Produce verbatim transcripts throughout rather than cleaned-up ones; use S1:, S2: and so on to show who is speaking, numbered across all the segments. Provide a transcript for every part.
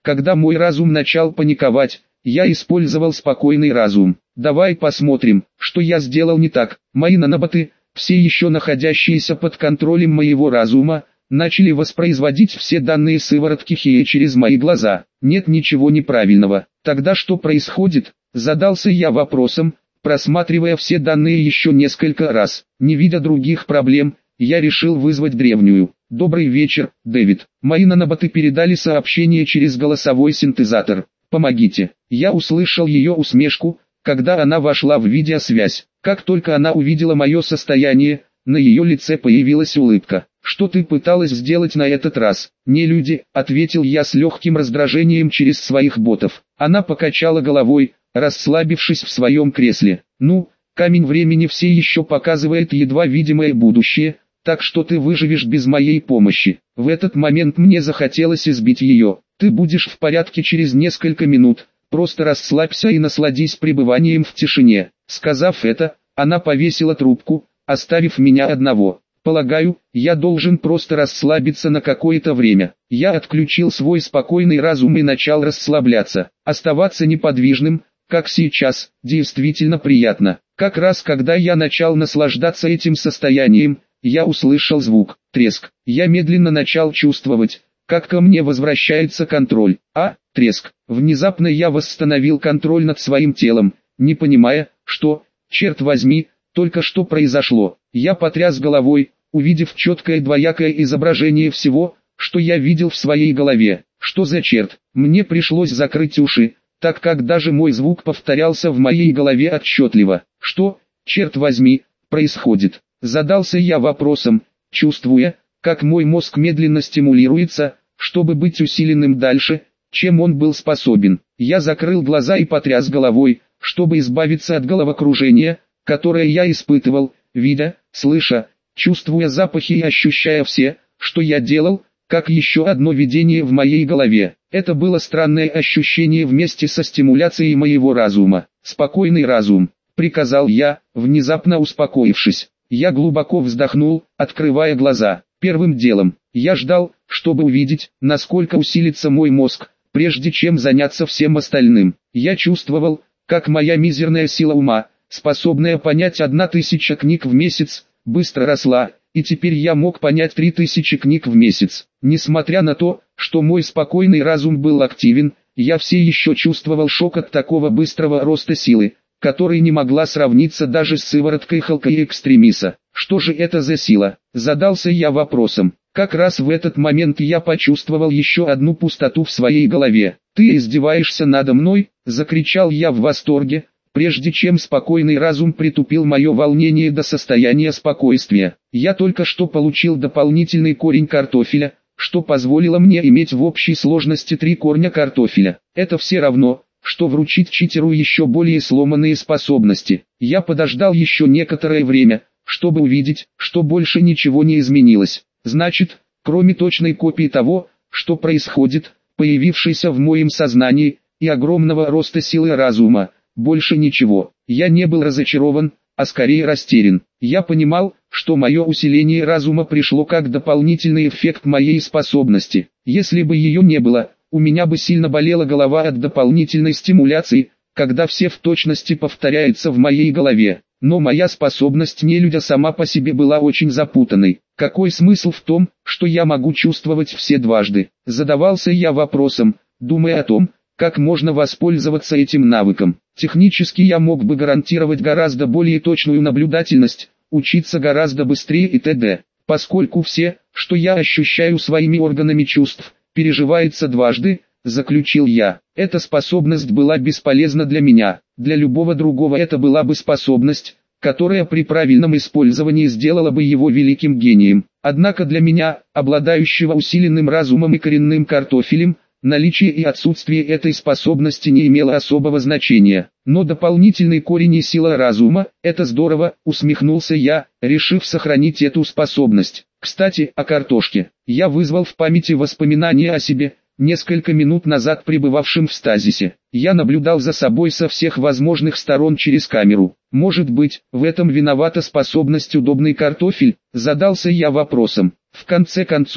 S1: Когда мой разум начал паниковать, я использовал спокойный разум. Давай посмотрим, что я сделал не так. Мои наноботы, все еще находящиеся под контролем моего разума, начали воспроизводить все данные сыворотки Хея через мои глаза. Нет ничего неправильного. Тогда что происходит? Задался я вопросом, просматривая все данные еще несколько раз. Не видя других проблем, я решил вызвать древнюю. Добрый вечер, Дэвид. Мои наноботы передали сообщение через голосовой синтезатор. Помогите. Я услышал ее усмешку, когда она вошла в видеосвязь. Как только она увидела мое состояние, на ее лице появилась улыбка. «Что ты пыталась сделать на этот раз?» «Не люди», — ответил я с легким раздражением через своих ботов. Она покачала головой, расслабившись в своем кресле. «Ну, камень времени все еще показывает едва видимое будущее, так что ты выживешь без моей помощи». В этот момент мне захотелось избить ее. «Ты будешь в порядке через несколько минут, просто расслабься и насладись пребыванием в тишине». Сказав это, она повесила трубку, оставив меня одного. Полагаю, я должен просто расслабиться на какое-то время. Я отключил свой спокойный разум и начал расслабляться. Оставаться неподвижным, как сейчас, действительно приятно. Как раз когда я начал наслаждаться этим состоянием, я услышал звук, треск. Я медленно начал чувствовать, как ко мне возвращается контроль. А, треск. Внезапно я восстановил контроль над своим телом, не понимая, что, черт возьми, только что произошло. Я потряс головой, увидев четкое двоякое изображение всего, что я видел в своей голове. Что за черт? Мне пришлось закрыть уши, так как даже мой звук повторялся в моей голове отчетливо. Что, черт возьми, происходит? Задался я вопросом, чувствуя, как мой мозг медленно стимулируется, чтобы быть усиленным дальше, чем он был способен. Я закрыл глаза и потряс головой, чтобы избавиться от головокружения, которое я испытывал, видя, слыша, чувствуя запахи и ощущая все, что я делал, как еще одно видение в моей голове. Это было странное ощущение вместе со стимуляцией моего разума. «Спокойный разум», — приказал я, внезапно успокоившись. Я глубоко вздохнул, открывая глаза. Первым делом, я ждал, чтобы увидеть, насколько усилится мой мозг, прежде чем заняться всем остальным. Я чувствовал, как моя мизерная сила ума, способная понять одна тысяча книг в месяц, быстро росла, и теперь я мог понять три тысячи книг в месяц. Несмотря на то, что мой спокойный разум был активен, я все еще чувствовал шок от такого быстрого роста силы, который не могла сравниться даже с сывороткой Халка и Экстремиса. Что же это за сила? Задался я вопросом. Как раз в этот момент я почувствовал еще одну пустоту в своей голове. «Ты издеваешься надо мной?» – закричал я в восторге, прежде чем спокойный разум притупил мое волнение до состояния спокойствия. Я только что получил дополнительный корень картофеля, что позволило мне иметь в общей сложности три корня картофеля. Это все равно, что вручить читеру еще более сломанные способности. Я подождал еще некоторое время, чтобы увидеть, что больше ничего не изменилось. Значит, кроме точной копии того, что происходит, появившейся в моем сознании, и огромного роста силы разума, больше ничего. Я не был разочарован, а скорее растерян. Я понимал, что мое усиление разума пришло как дополнительный эффект моей способности. Если бы ее не было, у меня бы сильно болела голова от дополнительной стимуляции, когда все в точности повторяется в моей голове. Но моя способность нелюдя сама по себе была очень запутанной. Какой смысл в том, что я могу чувствовать все дважды? Задавался я вопросом, думая о том, как можно воспользоваться этим навыком. Технически я мог бы гарантировать гораздо более точную наблюдательность, учиться гораздо быстрее и т.д. Поскольку все, что я ощущаю своими органами чувств, переживается дважды, заключил я. Эта способность была бесполезна для меня. Для любого другого это была бы способность, которая при правильном использовании сделала бы его великим гением. Однако для меня, обладающего усиленным разумом и коренным картофелем, наличие и отсутствие этой способности не имело особого значения. Но дополнительный корень и сила разума – это здорово, усмехнулся я, решив сохранить эту способность. Кстати, о картошке. Я вызвал в памяти воспоминания о себе, несколько минут назад пребывавшим в стазисе. Я наблюдал за собой со всех возможных сторон через камеру. Может быть, в этом виновата способность удобный картофель? Задался я вопросом. В конце концов,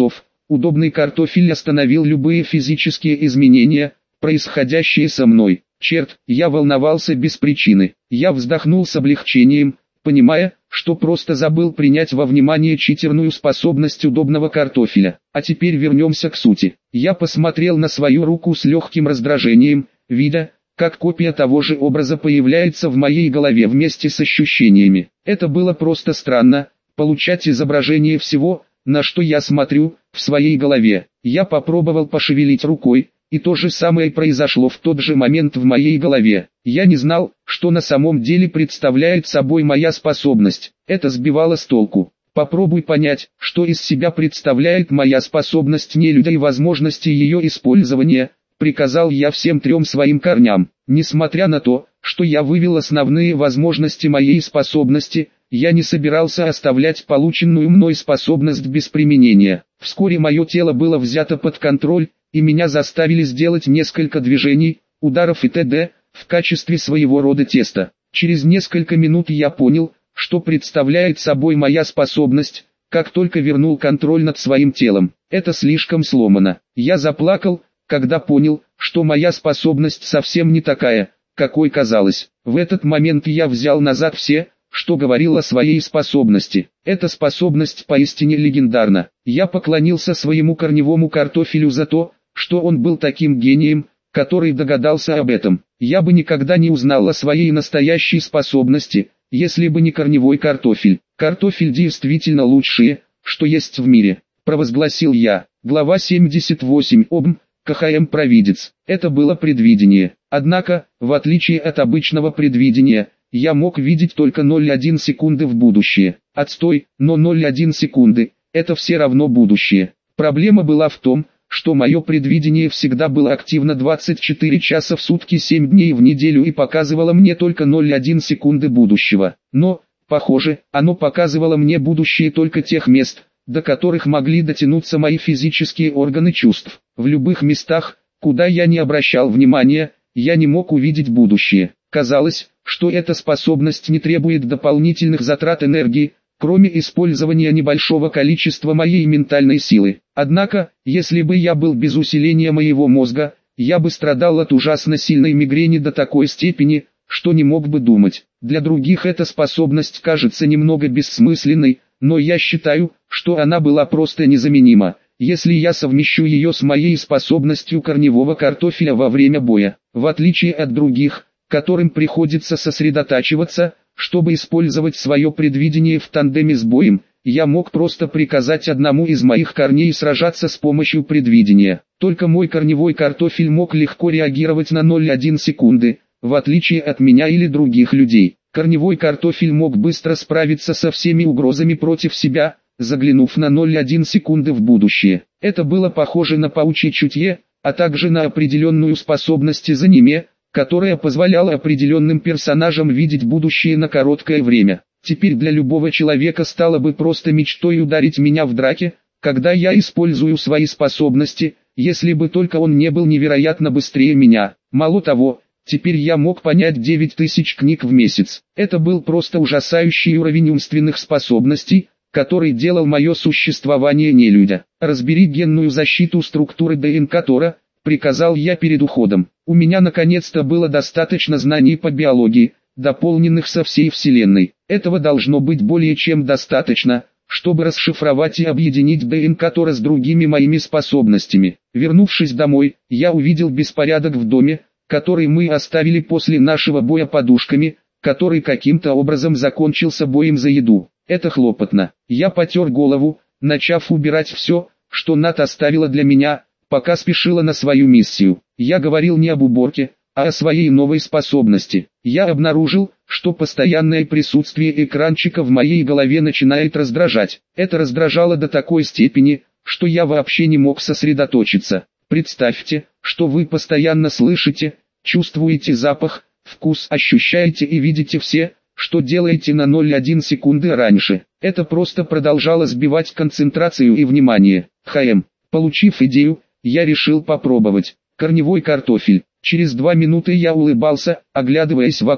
S1: удобный картофель остановил любые физические изменения, происходящие со мной. Черт, я волновался без причины. Я вздохнул с облегчением, понимая, что просто забыл принять во внимание читерную способность удобного картофеля. А теперь вернемся к сути. Я посмотрел на свою руку с легким раздражением, видя, как копия того же образа появляется в моей голове вместе с ощущениями. Это было просто странно, получать изображение всего, на что я смотрю, в своей голове. Я попробовал пошевелить рукой, и то же самое произошло в тот же момент в моей голове. Я не знал, что на самом деле представляет собой моя способность. Это сбивало с толку. Попробуй понять, что из себя представляет моя способность нелюдя и возможности ее использования, приказал я всем трем своим корням. Несмотря на то, что я вывел основные возможности моей способности, я не собирался оставлять полученную мной способность без применения. Вскоре мое тело было взято под контроль, и меня заставили сделать несколько движений, ударов и т.д. в качестве своего рода теста. Через несколько минут я понял, что представляет собой моя способность, как только вернул контроль над своим телом. Это слишком сломано. Я заплакал, когда понял, что моя способность совсем не такая, какой казалось. В этот момент я взял назад все, что говорил о своей способности. Эта способность поистине легендарна. Я поклонился своему корневому картофелю за то, что он был таким гением, который догадался об этом. Я бы никогда не узнал о своей настоящей способности, если бы не корневой картофель. Картофель действительно лучшее, что есть в мире, провозгласил я. Глава семьдесят восемь. Обм. КХМ провидец. Это было предвидение. Однако, в отличие от обычного предвидения, я мог видеть только ноль целых одна секунды в будущее. Отстой, но ноль целых одна секунды – это все равно будущее. Проблема была в том, что мое предвидение всегда было активно двадцать четыре часа в сутки семь дней в неделю и показывало мне только ноль целых одна секунды будущего. Но, похоже, оно показывало мне будущее только тех мест, до которых могли дотянуться мои физические органы чувств. В любых местах, куда я не обращал внимания, я не мог увидеть будущее. Казалось, что эта способность не требует дополнительных затрат энергии, кроме использования небольшого количества моей ментальной силы. Однако, если бы я был без усиления моего мозга, я бы страдал от ужасно сильной мигрени до такой степени, что не мог бы думать. Для других эта способность кажется немного бессмысленной, но я считаю, что она была просто незаменима, если я совмещу ее с моей способностью корневого картофеля во время боя. В отличие от других, которым приходится сосредотачиваться, чтобы использовать свое предвидение в тандеме с боем, я мог просто приказать одному из моих корней сражаться с помощью предвидения. Только мой корневой картофель мог легко реагировать на ноль целых одна секунды, в отличие от меня или других людей. Корневой картофель мог быстро справиться со всеми угрозами против себя, заглянув на ноль целых одна секунды в будущее. Это было похоже на паучье чутье, а также на определенную способность из аниме, которая позволяла определенным персонажам видеть будущее на короткое время. Теперь для любого человека стало бы просто мечтой ударить меня в драке, когда я использую свои способности, если бы только он не был невероятно быстрее меня. Мало того, теперь я мог понять девять тысяч книг в месяц. Это был просто ужасающий уровень умственных способностей, который делал мое существование нелюдя. Разбери генную защиту структуры ДНК Тора, приказал я перед уходом. У меня наконец-то было достаточно знаний по биологии, дополненных со всей Вселенной. Этого должно быть более чем достаточно, чтобы расшифровать и объединить ДНК Тора с другими моими способностями. Вернувшись домой, я увидел беспорядок в доме, который мы оставили после нашего боя подушками, который каким-то образом закончился боем за еду. Это хлопотно. Я потер голову, начав убирать все, что Нат оставила для меня, пока спешила на свою миссию. Я говорил не об уборке, а о своей новой способности. Я обнаружил, что постоянное присутствие экранчика в моей голове начинает раздражать. Это раздражало до такой степени, что я вообще не мог сосредоточиться. Представьте, что вы постоянно слышите, чувствуете запах, вкус, ощущаете и видите все, что делаете на ноль целых одна секунды раньше. Это просто продолжало сбивать концентрацию и внимание. ХМ. Получив идею, я решил попробовать. Корневой картофель. Через два минуты я улыбался, оглядываясь вокруг,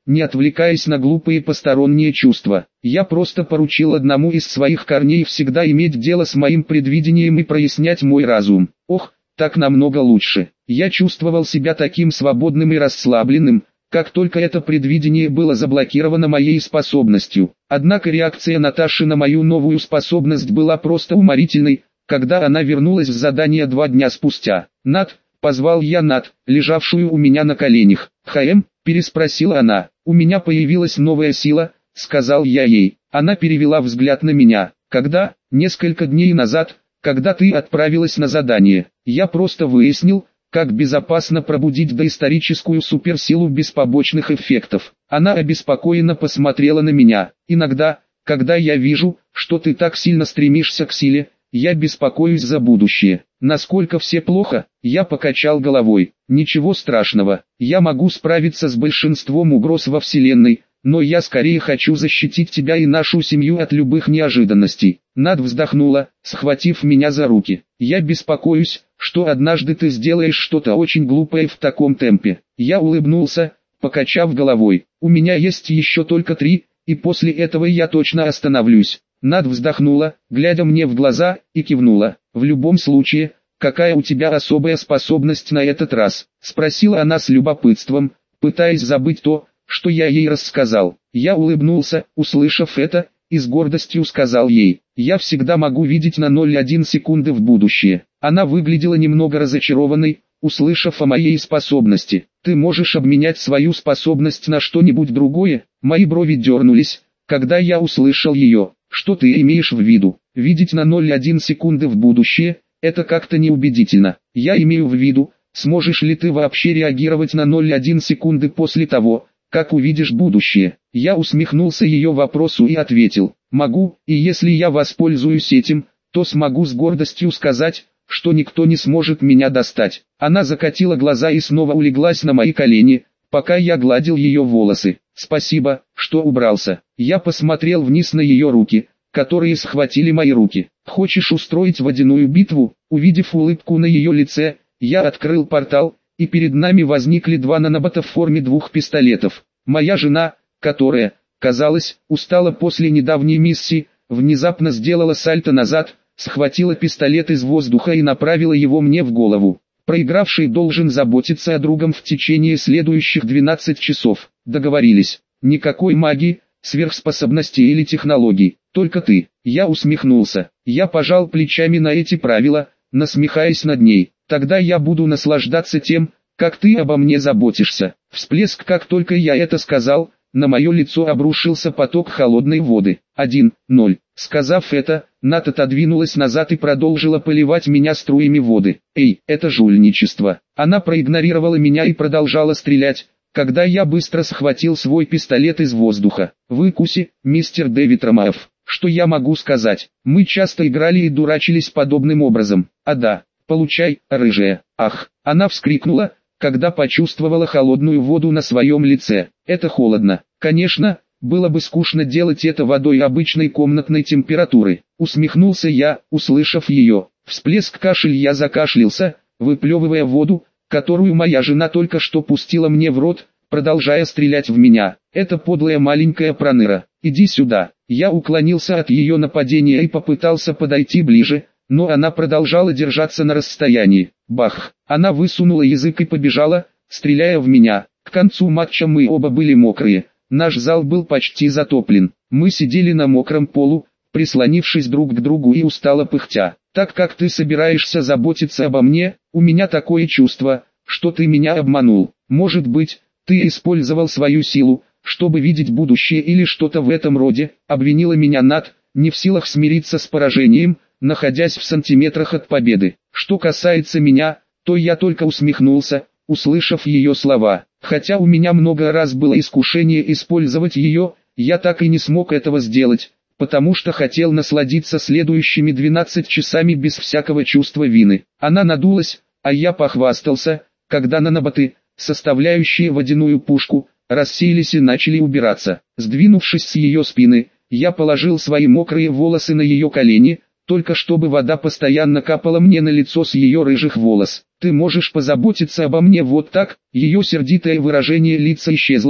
S1: не отвлекаясь на глупые посторонние чувства. Я просто поручил одному из своих корней всегда иметь дело с моим предвидением и прояснять мой разум. Ох, так намного лучше. Я чувствовал себя таким свободным и расслабленным, как только это предвидение было заблокировано моей способностью. Однако реакция Наташи на мою новую способность была просто уморительной, когда она вернулась с задания два дня спустя. «Над», — позвал я Над, лежавшую у меня на коленях. «Хэм?» — переспросила она. «У меня появилась новая сила», — сказал я ей. Она перевела взгляд на меня. «Когда?» «Несколько дней назад, когда ты отправилась на задание. Я просто выяснил, как безопасно пробудить доисторическую суперсилу без побочных эффектов». Она обеспокоенно посмотрела на меня. «Иногда, когда я вижу, что ты так сильно стремишься к силе, я беспокоюсь за будущее. Насколько все плохо?» Я покачал головой. «Ничего страшного. Я могу справиться с большинством угроз во Вселенной, но я скорее хочу защитить тебя и нашу семью от любых неожиданностей». Над вздохнула, схватив меня за руки. «Я беспокоюсь, что однажды ты сделаешь что-то очень глупое в таком темпе». Я улыбнулся, покачав головой. «У меня есть еще только три, и после этого я точно остановлюсь». Над вздохнула, глядя мне в глаза, и кивнула. «В любом случае, какая у тебя особая способность на этот раз?» — спросила она с любопытством, пытаясь забыть то, что я ей рассказал. Я улыбнулся, услышав это, и с гордостью сказал ей: «Я всегда могу видеть на ноль целых одна десятая секунды в будущее». Она выглядела немного разочарованной, услышав о моей способности. «Ты можешь обменять свою способность на что-нибудь другое?» Мои брови дернулись, когда я услышал ее. «Что ты имеешь в виду? Видеть на ноль целых одна десятая секунды в будущее? Это как-то неубедительно. Я имею в виду, сможешь ли ты вообще реагировать на ноль целых одна десятая секунды после того, как увидишь будущее?» Я усмехнулся ее вопросу и ответил: «Могу, и если я воспользуюсь этим, то смогу с гордостью сказать, что никто не сможет меня достать». Она закатила глаза и снова улеглась на мои колени, пока я гладил ее волосы. «Спасибо, что убрался». Я посмотрел вниз на ее руки, которые схватили мои руки. «Хочешь устроить водяную битву?» Увидев улыбку на ее лице, я открыл портал, и перед нами возникли два нанобота в форме двух пистолетов. Моя жена, которая, казалось, устала после недавней миссии, внезапно сделала сальто назад, схватила пистолет из воздуха и направила его мне в голову. «Проигравший должен заботиться о другом в течение следующих двенадцати часов. Договорились. Никакой магии, сверхспособностей или технологий, только ты». Я усмехнулся. Я пожал плечами на эти правила, насмехаясь над ней. «Тогда я буду наслаждаться тем, как ты обо мне заботишься». Всплеск. Как только я это сказал, на мое лицо обрушился поток холодной воды. Один, ноль. Сказав это, Нат отодвинулась назад и продолжила поливать меня струями воды. «Эй, это жульничество». Она проигнорировала меня и продолжала стрелять, когда я быстро схватил свой пистолет из воздуха. «Выкуси, мистер Дэвид Ромаев». Что я могу сказать? Мы часто играли и дурачились подобным образом. А да, получай, рыжая. Ах, она вскрикнула, когда почувствовала холодную воду на своем лице. Это холодно. Конечно, было бы скучно делать это водой обычной комнатной температуры. Усмехнулся я, услышав ее. Всплеск. Кашель. Я закашлялся, выплевывая воду, которую моя жена только что пустила мне в рот, продолжая стрелять в меня. «Это подлая маленькая проныра. Иди сюда». Я уклонился от ее нападения и попытался подойти ближе, но она продолжала держаться на расстоянии. Бах! Она высунула язык и побежала, стреляя в меня. К концу матча мы оба были мокрые. Наш зал был почти затоплен. Мы сидели на мокром полу, прислонившись друг к другу и устало пыхтя. «Так как ты собираешься заботиться обо мне, у меня такое чувство, что ты меня обманул. Может быть, ты использовал свою силу, чтобы видеть будущее или что-то в этом роде», обвинила меня Нат, не в силах смириться с поражением, находясь в сантиметрах от победы. Что касается меня, то я только усмехнулся, услышав ее слова. Хотя у меня много раз было искушение использовать ее, я так и не смог этого сделать, потому что хотел насладиться следующими двенадцатью часами без всякого чувства вины. Она надулась, а я похвастался, когда наноботы, составляющие водяную пушку, рассеялись и начали убираться. Сдвинувшись с ее спины, я положил свои мокрые волосы на ее колени, только чтобы вода постоянно капала мне на лицо с ее рыжих волос. «Ты можешь позаботиться обо мне вот так?» Ее сердитое выражение лица исчезло,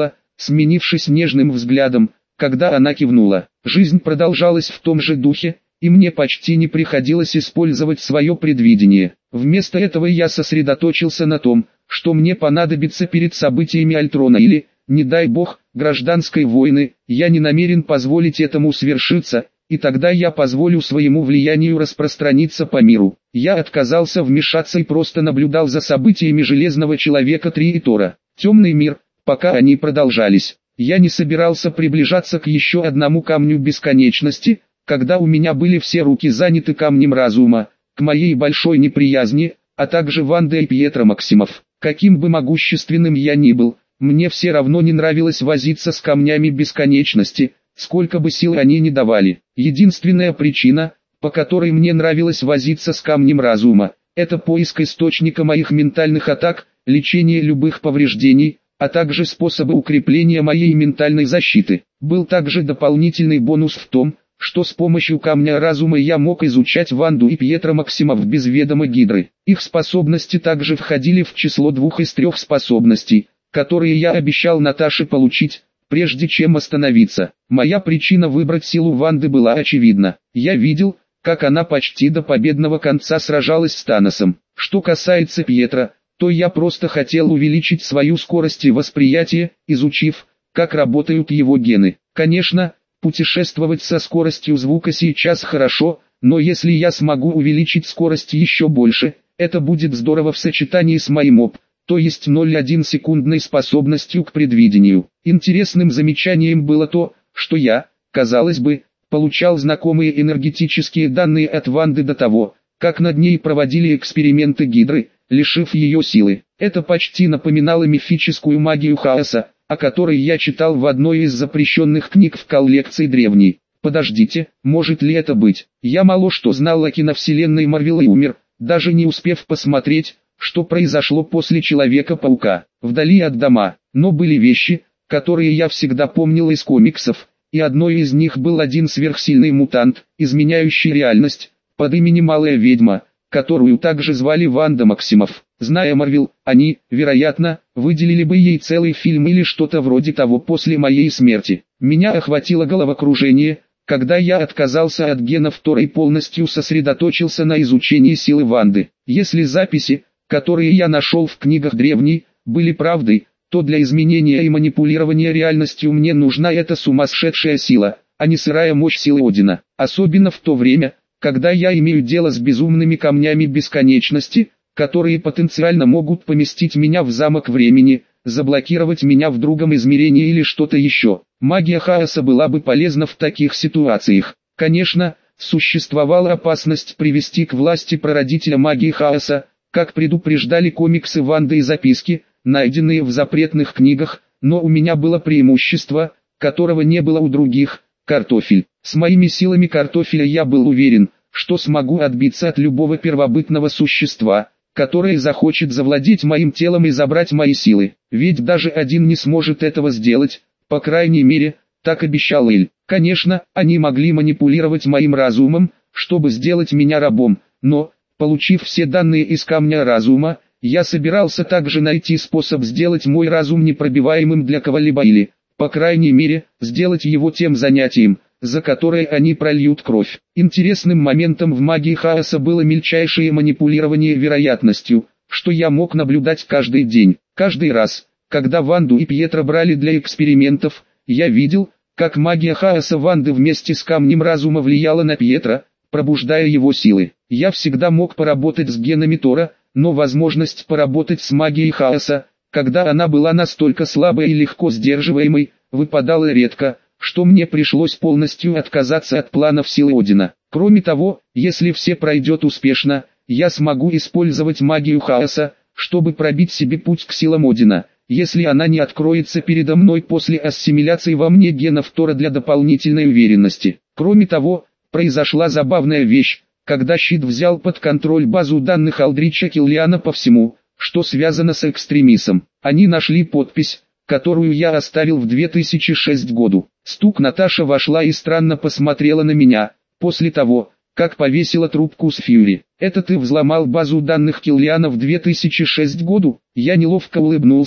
S1: сменившись нежным взглядом, когда она кивнула. Жизнь продолжалась в том же духе, и мне почти не приходилось использовать свое предвидение. Вместо этого я сосредоточился на том, что мне понадобится перед событиями Альтрона или, не дай бог, гражданской войны. Я не намерен позволить этому свершиться, и тогда я позволю своему влиянию распространиться по миру. Я отказался вмешаться и просто наблюдал за событиями Железного Человека три и Тора. Темный мир, пока они продолжались. Я не собирался приближаться к еще одному камню бесконечности, когда у меня были все руки заняты камнем разума, к моей большой неприязни, а также Ванда и Пьетро Максимов. Каким бы могущественным я ни был, мне все равно не нравилось возиться с камнями бесконечности, сколько бы сил они ни давали. Единственная причина, по которой мне нравилось возиться с камнем разума, это поиск источника моих ментальных атак, лечение любых повреждений, а также способы укрепления моей ментальной защиты. Был также дополнительный бонус в том, что с помощью камня разума я мог изучать Ванду и Пьетро Максимов без ведома Гидры. Их способности также входили в число двух из трех способностей, которые я обещал Наташе получить, прежде чем остановиться. Моя причина выбрать силу Ванды была очевидна. Я видел, как она почти до победного конца сражалась с Таносом. Что касается Пьетро, то я просто хотел увеличить свою скорость и восприятие, изучив, как работают его гены. Конечно, путешествовать со скоростью звука сейчас хорошо, но если я смогу увеличить скорость еще больше, это будет здорово в сочетании с моим оп, то есть ноль целых одна секундной способностью к предвидению. Интересным замечанием было то, что я, казалось бы, получал знакомые энергетические данные от Ванды до того, как над ней проводили эксперименты Гидры, лишив ее силы. Это почти напоминало мифическую магию хаоса, о которой я читал в одной из запрещенных книг в коллекции древней. Подождите, может ли это быть? Я мало что знал о киновселенной Марвел и умер, даже не успев посмотреть, что произошло после Человека-паука, вдали от дома. Но были вещи, которые я всегда помнил из комиксов, и одной из них был один сверхсильный мутант, изменяющий реальность, под именем Малая Ведьма, которую также звали Ванда Максимов. Зная Марвел, они, вероятно, выделили бы ей целый фильм или что-то вроде того после моей смерти. Меня охватило головокружение, когда я отказался от генов Тора и полностью сосредоточился на изучении силы Ванды. Если записи, которые я нашел в книгах древней, были правдой, то для изменения и манипулирования реальностью мне нужна эта сумасшедшая сила, а не сырая мощь силы Одина. Особенно в то время, когда я имею дело с безумными камнями бесконечности, которые потенциально могут поместить меня в замок времени, заблокировать меня в другом измерении или что-то еще. Магия хаоса была бы полезна в таких ситуациях. Конечно, существовала опасность привести к власти прародителя магии хаоса, как предупреждали комиксы Ванды и записки, найденные в запретных книгах, но у меня было преимущество, которого не было у других – картофель. С моими силами картофеля я был уверен, что смогу отбиться от любого первобытного существа, которое захочет завладеть моим телом и забрать мои силы. Ведь даже один не сможет этого сделать, по крайней мере, так обещал Эль. Конечно, они могли манипулировать моим разумом, чтобы сделать меня рабом, но, получив все данные из камня разума, я собирался также найти способ сделать мой разум непробиваемым для кого-либо или, по крайней мере, сделать его тем занятием, за которое они прольют кровь. Интересным моментом в магии хаоса было мельчайшее манипулирование вероятностью, что я мог наблюдать каждый день. Каждый раз, когда Ванду и Пьетро брали для экспериментов, я видел, как магия хаоса Ванды вместе с камнем разума влияла на Пьетро, пробуждая его силы. Я всегда мог поработать с генами Тора, но возможность поработать с магией хаоса, когда она была настолько слабой и легко сдерживаемой, выпадала редко, что мне пришлось полностью отказаться от планов силы Одина. Кроме того, если все пройдет успешно, я смогу использовать магию хаоса, чтобы пробить себе путь к силам Одина, если она не откроется передо мной после ассимиляции во мне генов Тора для дополнительной уверенности. Кроме того, произошла забавная вещь, когда Щит взял под контроль базу данных Алдрича Киллиана по всему, что связано с экстремисом. Они нашли подпись, которую я оставил в две тысячи шестом году. Стук. Наташа вошла и странно посмотрела на меня, после того, как повесила трубку с Фьюри. «Это ты взломал базу данных Киллиана в две тысячи шестом году?» Я неловко улыбнулся,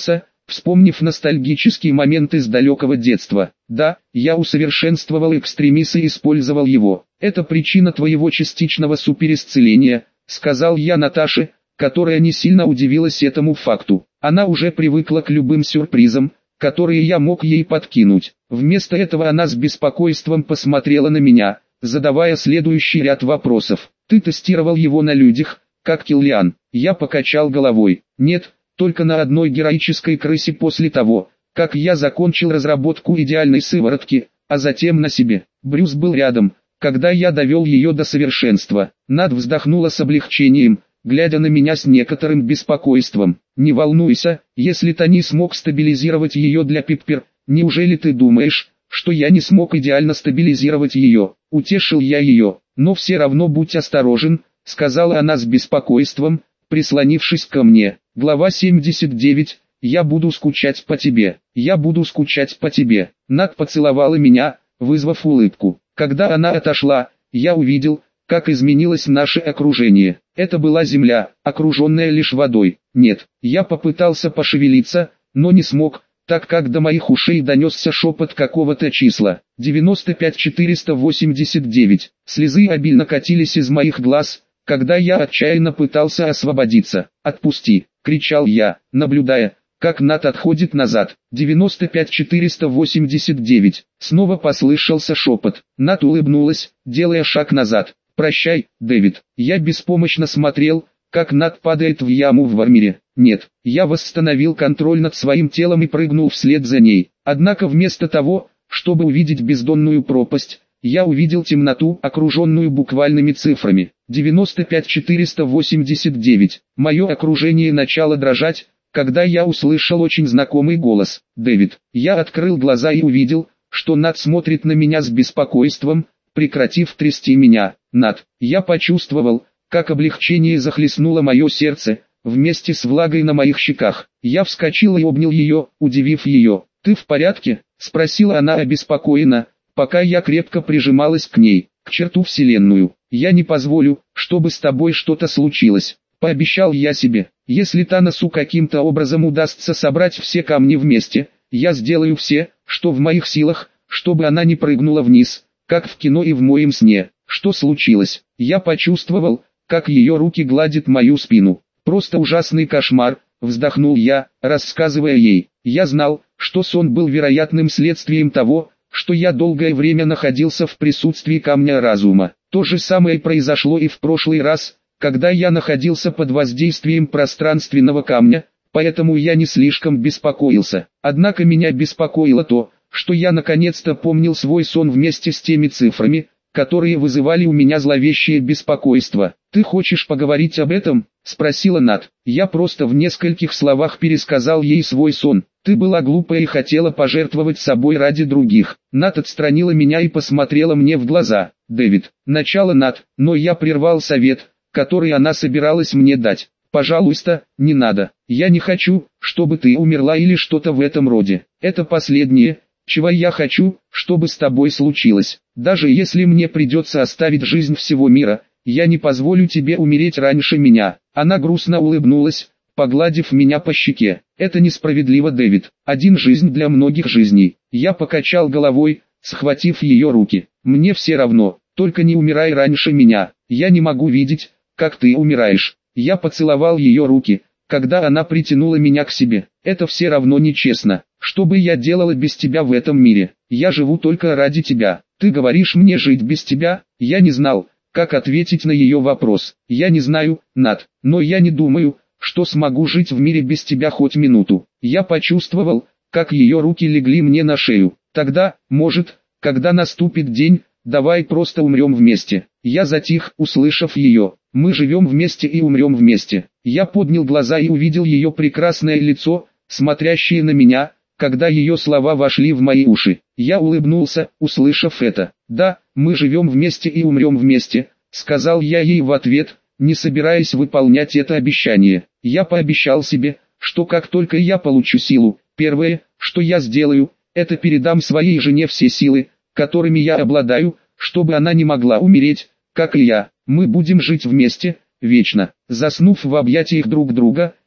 S1: вспомнив ностальгические моменты с далекого детства. Да, я усовершенствовал экстремис и использовал его. Это причина твоего частичного суперисцеления, сказал я Наташе, которая не сильно удивилась этому факту. Она уже привыкла к любым сюрпризам, которые я мог ей подкинуть. Вместо этого она с беспокойством посмотрела на меня, задавая следующий ряд вопросов. Ты тестировал его на людях, как Киллиан? Я покачал головой. Нет, только на одной героической крысе после того, как я закончил разработку идеальной сыворотки, а затем на себе. Брюс был рядом, когда я довел ее до совершенства. Над вздохнула с облегчением, глядя на меня с некоторым беспокойством. Не волнуйся, если ты не смог стабилизировать ее для Пиппер, неужели ты думаешь, что я не смог идеально стабилизировать ее? Утешил я ее, но все равно будь осторожен, сказала она с беспокойством, прислонившись ко мне. Глава семьдесят девять. Я буду скучать по тебе. Я буду скучать по тебе. Над поцеловала меня, вызвав улыбку. Когда она отошла, я увидел, как изменилось наше окружение. Это была земля, окруженная лишь водой. Нет, я попытался пошевелиться, но не смог, так как до моих ушей донесся шепот какого-то числа. девяносто пять четыреста восемьдесят девять. Слезы обильно катились из моих глаз, когда я отчаянно пытался освободиться. «Отпусти!» — кричал я, наблюдая, как Нат отходит назад. девяносто пять четыреста восемьдесят девять. Снова послышался шепот. Нат улыбнулась, делая шаг назад. «Прощай, Дэвид». Я беспомощно смотрел, как Нат падает в яму в Вармире. Нет, я восстановил контроль над своим телом и прыгнул вслед за ней. Однако вместо того, чтобы увидеть бездонную пропасть, я увидел темноту, окруженную буквальными цифрами. девяносто пять четыреста восемьдесят девять. Мое окружение начало дрожать, когда я услышал очень знакомый голос. «Дэвид». Я открыл глаза и увидел, что Нат смотрит на меня с беспокойством, прекратив трясти меня. «Нат». Я почувствовал, как облегчение захлестнуло мое сердце, вместе с влагой на моих щеках. Я вскочил и обнял ее, удивив ее. «Ты в порядке?» — спросила она обеспокоенно, пока я крепко прижималась к ней. «К черту вселенную. Я не позволю, чтобы с тобой что-то случилось», — пообещал я себе. «Если Таносу каким-то образом удастся собрать все камни вместе, я сделаю все, что в моих силах, чтобы она не прыгнула вниз, как в кино и в моем сне». Что случилось? Я почувствовал, как ее руки гладят мою спину. «Просто ужасный кошмар», — вздохнул я, рассказывая ей. Я знал, что сон был вероятным следствием того, что я долгое время находился в присутствии камня разума. То же самое произошло и в прошлый раз, когда я находился под воздействием пространственного камня, поэтому я не слишком беспокоился. Однако меня беспокоило то, что я наконец-то помнил свой сон вместе с теми цифрами, которые вызывали у меня зловещее беспокойство. «Ты хочешь поговорить об этом?» — спросила Нат. Я просто в нескольких словах пересказал ей свой сон. «Ты была глупая и хотела пожертвовать собой ради других». Нат отстранила меня и посмотрела мне в глаза. «Дэвид». Начало Нат, но я прервал совет, который она собиралась мне дать. «Пожалуйста, не надо. Я не хочу, чтобы ты умерла или что-то в этом роде. Это последнее, чего я хочу, чтобы с тобой случилось. Даже если мне придется оставить жизнь всего мира, я не позволю тебе умереть раньше меня». Она грустно улыбнулась, погладив меня по щеке. «Это несправедливо, Дэвид. Один жизнь для многих жизней». Я покачал головой, схватив ее руки. «Мне все равно, только не умирай раньше меня. Я не могу видеть, как ты умираешь». Я поцеловал ее руки, когда она притянула меня к себе. «Это все равно нечестно. Что бы я делала без тебя в этом мире? Я живу только ради тебя. Ты говоришь мне жить без тебя?» Я не знал, как ответить на ее вопрос. «Я не знаю, Нат, но я не думаю, что смогу жить в мире без тебя хоть минуту». Я почувствовал, как ее руки легли мне на шею. «Тогда, может, когда наступит день, давай просто умрем вместе». Я затих, услышав ее. «Мы живем вместе и умрем вместе». Я поднял глаза и увидел ее прекрасное лицо, смотрящее на меня, когда ее слова вошли в мои уши. Я улыбнулся, услышав это. «Да, мы живем вместе и умрем вместе», — сказал я ей в ответ, не собираясь выполнять это обещание. Я пообещал себе, что как только я получу силу, первое, что я сделаю, это передам своей жене все силы, которыми я обладаю, чтобы она не могла умереть, как и я. Мы будем жить вместе, вечно». Заснув в объятиях друг друга,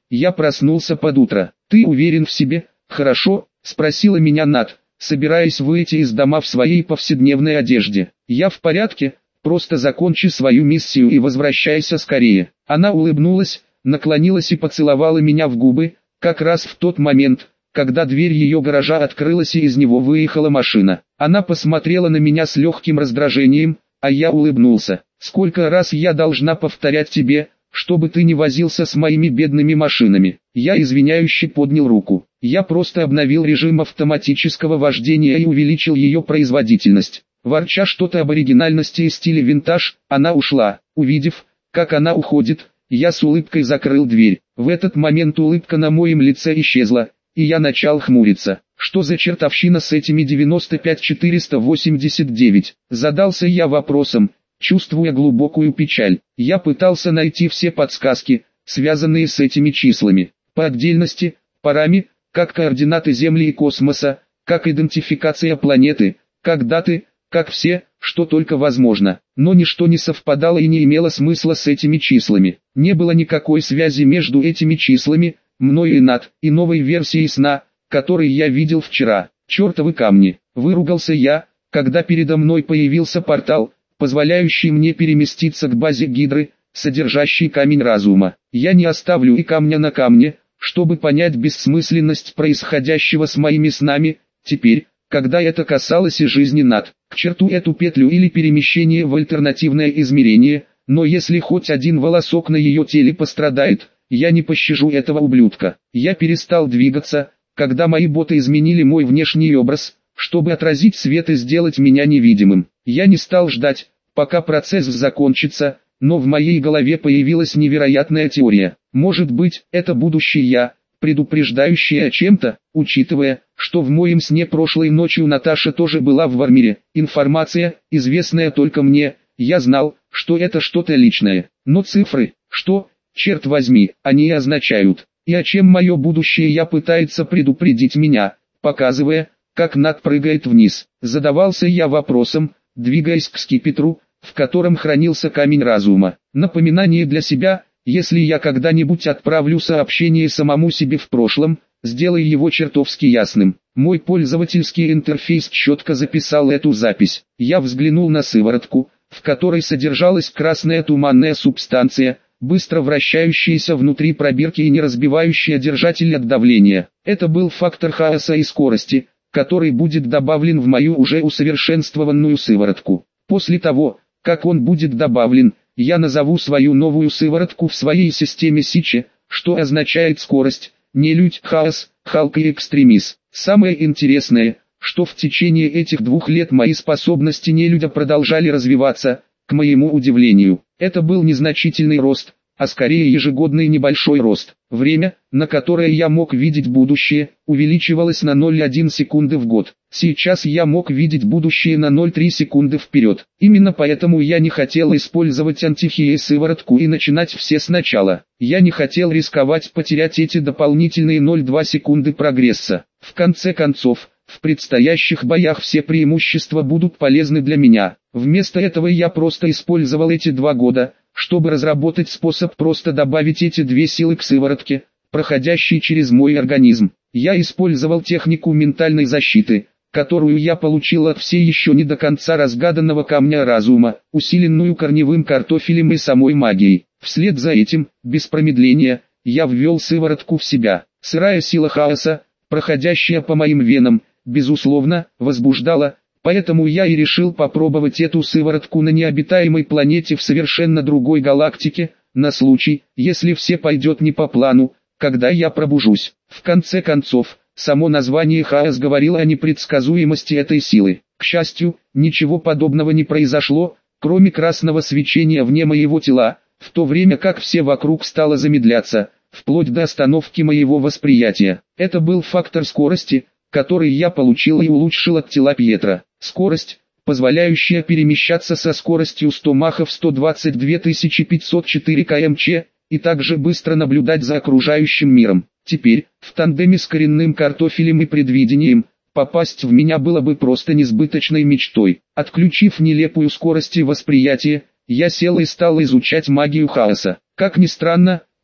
S1: Я проснулся под утро. «Ты уверен в себе?» «Хорошо», — спросила меня Нат, собираясь выйти из дома в своей повседневной одежде. «Я в порядке, просто закончи свою миссию и возвращайся скорее». Она улыбнулась, наклонилась и поцеловала меня в губы, как раз в тот момент, когда дверь ее гаража открылась и из него выехала машина. Она посмотрела на меня с легким раздражением, а я улыбнулся. «Сколько раз я должна повторять тебе, чтобы ты не возился с моими бедными машинами?» Я извиняюще поднял руку. «Я просто обновил режим автоматического вождения и увеличил ее производительность». Ворча что-то об оригинальности и стиле винтаж, она ушла. Увидев, как она уходит, я с улыбкой закрыл дверь. В этот момент улыбка на моем лице исчезла, и я начал хмуриться. Что за чертовщина с этими девяносто пять четыреста восемьдесят девять? Задался я вопросом, чувствуя глубокую печаль. Я пытался найти все подсказки, связанные с этими числами. По отдельности, парами, как координаты Земли и космоса, как идентификация планеты, как даты, как все, что только возможно. Но ничто не совпадало и не имело смысла с этими числами. Не было никакой связи между этими числами, мной и Нат, и новой версией сна, который я видел вчера. Чертовы камни, выругался я, когда передо мной появился портал, позволяющий мне переместиться к базе Гидры, содержащей камень разума. Я не оставлю и камня на камне, чтобы понять бессмысленность происходящего с моими снами, теперь, когда это касалось и жизни Нат. К черту эту петлю или перемещение в альтернативное измерение, но если хоть один волосок на ее теле пострадает, я не пощажу этого ублюдка. Я перестал двигаться, когда мои боты изменили мой внешний образ, чтобы отразить свет и сделать меня невидимым. Я не стал ждать, пока процесс закончится, но в моей голове появилась невероятная теория. Может быть, это будущий я, предупреждающий о чем-то, учитывая, что в моем сне прошлой ночью Наташа тоже была в Вармире. Информация, известная только мне, я знал, что это что-то личное. Но цифры, что, черт возьми, они означают, и о чем мое будущее я пытается предупредить меня, показывая, как Нат прыгает вниз. Задавался я вопросом, двигаясь к скипетру, в котором хранился камень разума. Напоминание для себя, если я когда-нибудь отправлю сообщение самому себе в прошлом, сделай его чертовски ясным. Мой пользовательский интерфейс четко записал эту запись. Я взглянул на сыворотку, в которой содержалась красная туманная субстанция, быстро вращающаяся внутри пробирки и не разбивающая держатель от давления. Это был фактор хаоса и скорости, который будет добавлен в мою уже усовершенствованную сыворотку. После того, как он будет добавлен, я назову свою новую сыворотку в своей системе Сичи, что означает скорость, нелюдь, хаос, Халк и экстремиз. Самое интересное, что в течение этих двух лет мои способности нелюдя продолжали развиваться, к моему удивлению. Это был незначительный рост, а скорее ежегодный небольшой рост. Время, на которое я мог видеть будущее, увеличивалось на ноль целых одна десятая секунды в год. Сейчас я мог видеть будущее на ноль целых три секунды вперед. Именно поэтому я не хотел использовать антихия сыворотку и начинать все сначала. Я не хотел рисковать потерять эти дополнительные ноль целых две секунды прогресса. В конце концов, в предстоящих боях все преимущества будут полезны для меня. Вместо этого я просто использовал эти два года, чтобы разработать способ просто добавить эти две силы к сыворотке, проходящей через мой организм. Я использовал технику ментальной защиты, которую я получил от все еще не до конца разгаданного камня разума, усиленную корневым картофелем и самой магией. Вслед за этим, без промедления, я ввел сыворотку в себя. Сырая сила хаоса, проходящая по моим венам, безусловно, возбуждала, поэтому я и решил попробовать эту сыворотку на необитаемой планете в совершенно другой галактике, на случай, если все пойдет не по плану, когда я пробужусь. В конце концов, само название хаос говорило о непредсказуемости этой силы. К счастью, ничего подобного не произошло, кроме красного свечения вне моего тела, в то время как все вокруг стало замедляться, вплоть до остановки моего восприятия. Это был фактор скорости, который я получил и улучшил от тела Пьетро. Скорость, позволяющая перемещаться со скоростью сто махов сто двадцать две тысячи пятьсот четыре километра, и также быстро наблюдать за окружающим миром. Теперь, в тандеме с коренным картофелем и предвидением, попасть в меня было бы просто несбыточной мечтой. Отключив нелепую скорость и восприятие, я сел и стал изучать магию хаоса. Как ни странно,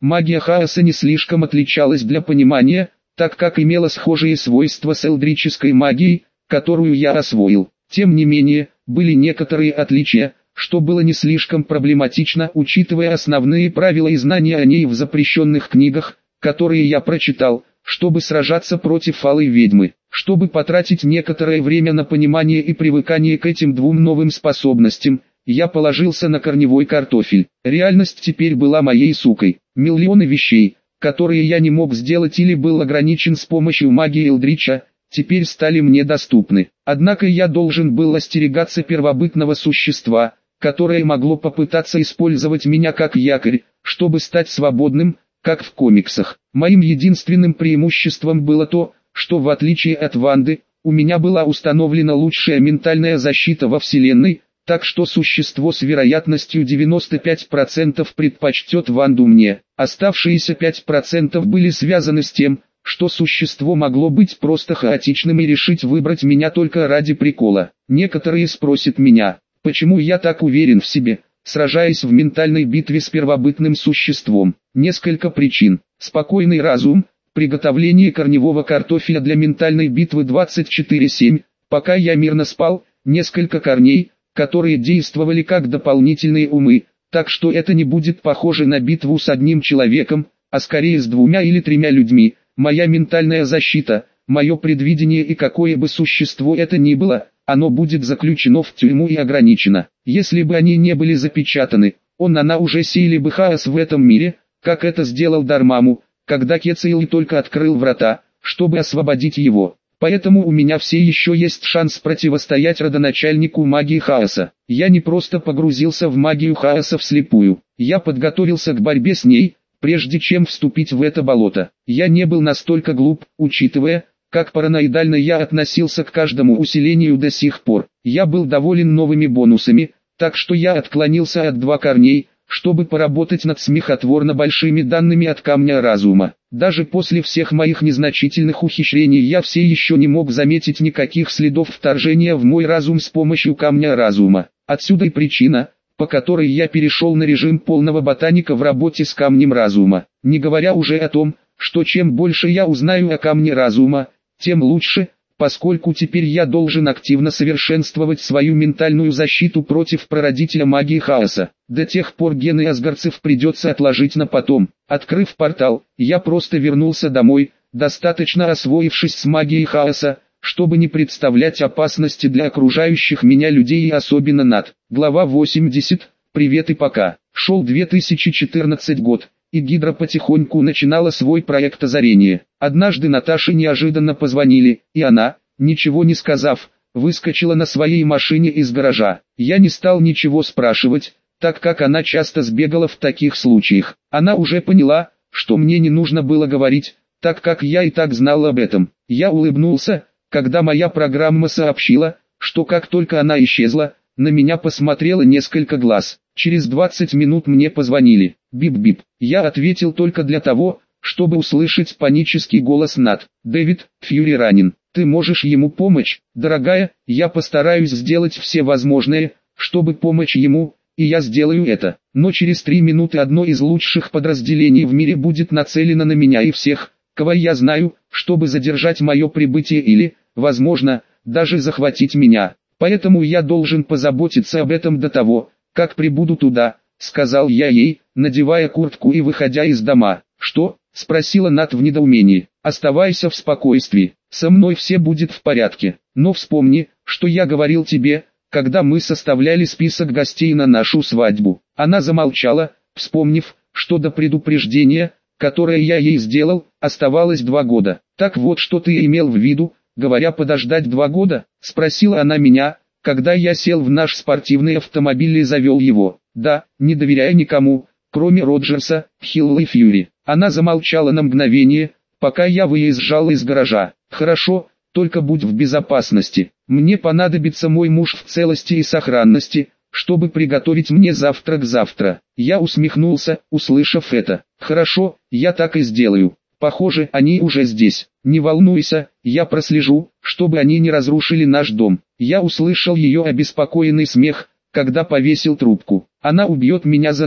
S1: Магия хаоса не слишком отличалась для понимания, так как имела схожие свойства с элдрической магией, которую я освоил. Тем не менее, были некоторые отличия, что было не слишком проблематично, учитывая основные правила и знания о ней в запрещенных книгах, которые я прочитал, чтобы сражаться против алой ведьмы. Чтобы потратить некоторое время на понимание и привыкание к этим двум новым способностям, я положился на корневой картофель. Реальность теперь была моей сукой. Миллионы вещей, которые я не мог сделать или был ограничен с помощью магии Элдрича, теперь стали мне доступны. Однако я должен был остерегаться первобытного существа, которое могло попытаться использовать меня как якорь, чтобы стать свободным, как в комиксах. Моим единственным преимуществом было то, что в отличие от Ванды, у меня была установлена лучшая ментальная защита во Вселенной, так что существо с вероятностью девяносто пять процентов предпочтет Ванду мне. Оставшиеся пять процентов были связаны с тем, что существо могло быть просто хаотичным и решить выбрать меня только ради прикола. Некоторые спросят меня, почему я так уверен в себе, сражаясь в ментальной битве с первобытным существом. Несколько причин. Спокойный разум, приготовление корневого картофеля для ментальной битвы двадцать четыре семь, пока я мирно спал, несколько корней, которые действовали как дополнительные умы, так что это не будет похоже на битву с одним человеком, а скорее с двумя или тремя людьми. Моя ментальная защита, мое предвидение и какое бы существо это ни было, оно будет заключено в тюрьму и ограничено. Если бы они не были запечатаны, он она уже сеяли бы хаос в этом мире, как это сделал Дармаму, когда Кецаил только открыл врата, чтобы освободить его. Поэтому у меня все еще есть шанс противостоять родоначальнику магии хаоса. Я не просто погрузился в магию хаоса вслепую, я подготовился к борьбе с ней, прежде чем вступить в это болото. Я не был настолько глуп, учитывая, как параноидально я относился к каждому усилению до сих пор. Я был доволен новыми бонусами, так что я отклонился от два корней, чтобы поработать над смехотворно большими данными от камня разума. Даже после всех моих незначительных ухищрений я все еще не мог заметить никаких следов вторжения в мой разум с помощью камня разума. Отсюда и причина, по которой я перешел на режим полного ботаника в работе с камнем разума. Не говоря уже о том, что чем больше я узнаю о камне разума, тем лучше, поскольку теперь я должен активно совершенствовать свою ментальную защиту против прародителя магии хаоса. До тех пор гены асгарцев придется отложить на потом. Открыв портал, я просто вернулся домой, достаточно освоившись с магией хаоса, чтобы не представлять опасности для окружающих меня людей и особенно Нат. Глава восемьдесят. Привет и пока. Шел две тысячи четырнадцатый год, и Гидра потихоньку начинала свой проект озарения. Однажды Наташе неожиданно позвонили, и она, ничего не сказав, выскочила на своей машине из гаража. Я не стал ничего спрашивать, так как она часто сбегала в таких случаях. Она уже поняла, что мне не нужно было говорить, так как я и так знал об этом. Я улыбнулся, когда моя программа сообщила, что как только она исчезла, на меня посмотрело несколько глаз. Через двадцать минут мне позвонили. Бип-бип. Я ответил только для того, чтобы услышать панический голос Нат. «Дэвид, Фьюри ранен. Ты можешь ему помочь, дорогая?» «Я постараюсь сделать все возможное, чтобы помочь ему, и я сделаю это. Но через три минуты одно из лучших подразделений в мире будет нацелено на меня и всех, кого я знаю, чтобы задержать мое прибытие или, возможно, даже захватить меня. Поэтому я должен позаботиться об этом до того, как прибуду туда», — сказал я ей, надевая куртку и выходя из дома. «Что?» — спросила Нат в недоумении. «Оставайся в спокойствии, со мной все будет в порядке. Но вспомни, что я говорил тебе, когда мы составляли список гостей на нашу свадьбу». Она замолчала, вспомнив, что до предупреждения, которое я ей сделал, оставалось два года. «Так вот что ты имел в виду, говоря подождать два года?» — спросила она меня, когда я сел в наш спортивный автомобиль и завел его. «Да, не доверяя никому, кроме Роджерса, Хилла и Фьюри». Она замолчала на мгновение, пока я выезжал из гаража. «Хорошо, только будь в безопасности. Мне понадобится мой муж в целости и сохранности, чтобы приготовить мне завтрак завтра». Я усмехнулся, услышав это. «Хорошо, я так и сделаю. Похоже, они уже здесь. Не волнуйся, я прослежу, чтобы они не разрушили наш дом». Я услышал ее обеспокоенный смех, когда повесил трубку. «Она убьет меня за то,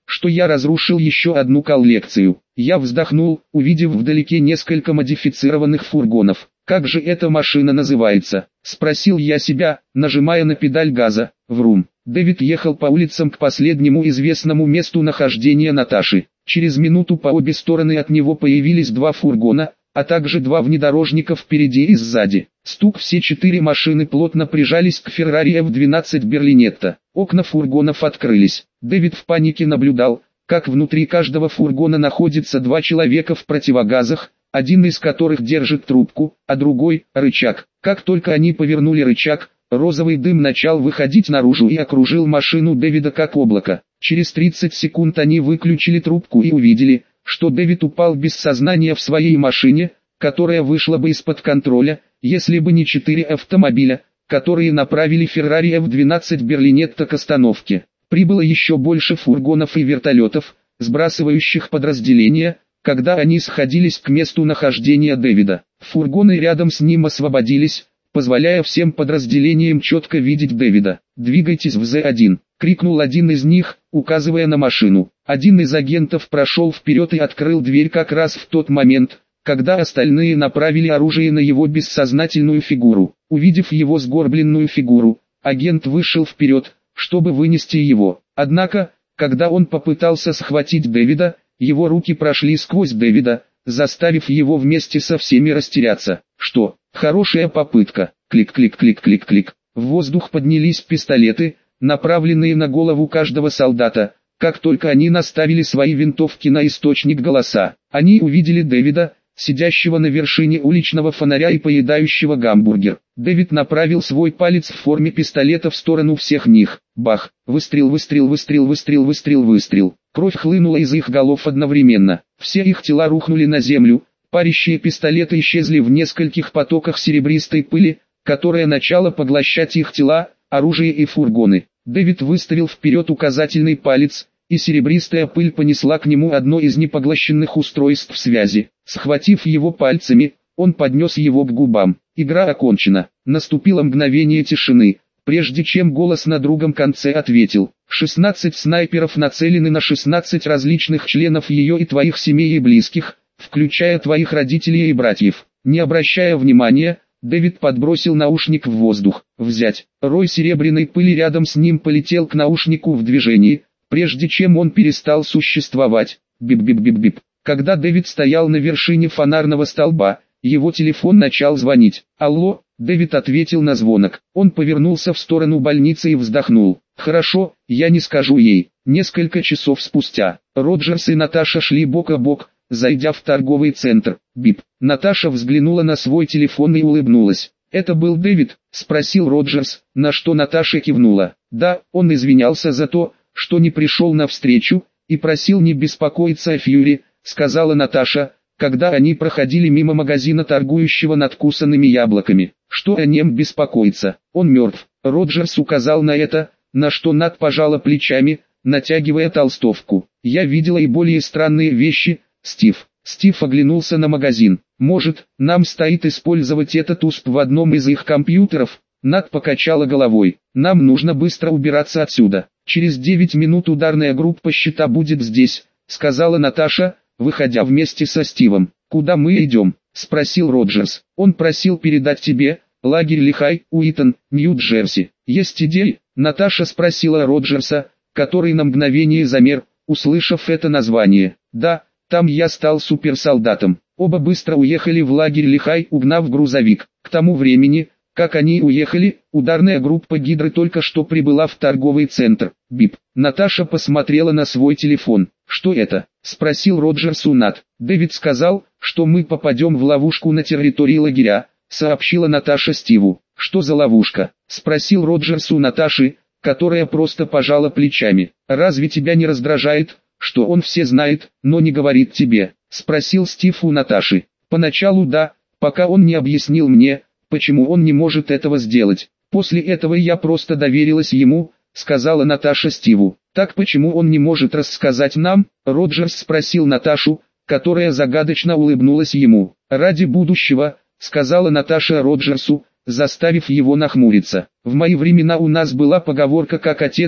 S1: что я разрушил еще одну коллекцию. Я вздохнул, увидев вдалеке несколько модифицированных фургонов. «Как же эта машина называется?» – спросил я себя, нажимая на педаль газа. Врум. Дэвид ехал по улицам к последнему известному месту нахождения Наташи. Через минуту по обе стороны от него появились два фургона, а также два внедорожника впереди и сзади. Стук, все четыре машины плотно прижались к Феррари эф двенадцать Берлинетта. Окна фургонов открылись. Дэвид в панике наблюдал, как внутри каждого фургона находится два человека в противогазах, один из которых держит трубку, а другой – рычаг. Как только они повернули рычаг, розовый дым начал выходить наружу и окружил машину Дэвида как облако. Через тридцать секунд они выключили трубку и увидели, что Дэвид упал без сознания в своей машине, которая вышла бы из-под контроля, если бы не четыре автомобиля, которые направили Феррари эф двенадцать Берлинетта к остановке. Прибыло еще больше фургонов и вертолетов, сбрасывающих подразделения, когда они сходились к месту нахождения Дэвида. Фургоны рядом с ним освободились, позволяя всем подразделениям четко видеть Дэвида. «Двигайтесь в зэ один», — крикнул один из них, указывая на машину. Один из агентов прошел вперед и открыл дверь как раз в тот момент, когда остальные направили оружие на его бессознательную фигуру. Увидев его сгорбленную фигуру, агент вышел вперед, чтобы вынести его. Однако, когда он попытался схватить Дэвида, его руки прошли сквозь Дэвида, заставив его вместе со всеми растеряться. «Что? Хорошая попытка!» Клик-клик-клик-клик-клик. В воздух поднялись пистолеты, направленные на голову каждого солдата. Как только они наставили свои винтовки на источник голоса, они увидели Дэвида, сидящего на вершине уличного фонаря и поедающего гамбургер. Дэвид направил свой палец в форме пистолета в сторону всех них. Бах! Выстрел, выстрел, выстрел, выстрел, выстрел, выстрел. Кровь хлынула из их голов одновременно. Все их тела рухнули на землю. Парящие пистолеты исчезли в нескольких потоках серебристой пыли, которая начала поглощать их тела, оружие и фургоны. Дэвид выставил вперед указательный палец, и серебристая пыль понесла к нему одно из непоглощенных устройств связи. Схватив его пальцами, он поднес его к губам. Игра окончена. Наступило мгновение тишины, прежде чем голос на другом конце ответил. шестнадцать снайперов нацелены на шестнадцать различных членов ее и твоих семей и близких, включая твоих родителей и братьев. Не обращая внимания, Дэвид подбросил наушник в воздух. Взять. Рой серебряной пыли рядом с ним полетел к наушнику в движении, прежде чем он перестал существовать. Бип-бип-бип-бип. Когда Дэвид стоял на вершине фонарного столба, его телефон начал звонить. «Алло», Дэвид ответил на звонок. Он повернулся в сторону больницы и вздохнул. «Хорошо, я не скажу ей». Несколько часов спустя, Роджерс и Наташа шли бок о бок, зайдя в торговый центр. Бип. Наташа взглянула на свой телефон и улыбнулась. «Это был Дэвид?» – спросил Роджерс, на что Наташа кивнула. «Да, он извинялся за то, что не пришел на встречу, и просил не беспокоиться о Фьюри», – сказала Наташа, когда они проходили мимо магазина, торгующего надкусанными яблоками. «Что о нем беспокоиться? Он мертв». Роджерс указал на это, на что Нат пожала плечами, натягивая толстовку. «Я видела и более странные вещи, Стив». Стив оглянулся на магазин. «Может, нам стоит использовать этот усп в одном из их компьютеров?» Нат покачала головой. «Нам нужно быстро убираться отсюда. Через девять минут ударная группа щита будет здесь», — сказала Наташа, выходя вместе со Стивом. «Куда мы идем?» — спросил Роджерс. «Он просил передать тебе, лагерь Лихай, Уитон, Нью-Джерси. Есть идеи?» Наташа спросила Роджерса, который на мгновение замер, услышав это название. «Да, там я стал суперсолдатом». Оба быстро уехали в лагерь Лихай, угнав грузовик. К тому времени, как они уехали, ударная группа Гидры только что прибыла в торговый центр. Бип. Наташа посмотрела на свой телефон. «Что это?» – спросил Роджерс у Нат. «Дэвид сказал, что мы попадем в ловушку на территории лагеря», – сообщила Наташа Стиву. «Что за ловушка?» – спросил Роджерс у Наташи, которая просто пожала плечами. «Разве тебя не раздражает, что он все знает, но не говорит тебе?» – спросил Стив у Наташи. «Поначалу да, пока он не объяснил мне, почему он не может этого сделать. После этого я просто доверилась ему», — сказала Наташа Стиву. «Так почему он не может рассказать нам?» — Роджерс спросил Наташу, которая загадочно улыбнулась ему. «Ради будущего», — сказала Наташа Роджерсу, заставив его нахмуриться. «В мои времена у нас была поговорка «как отец,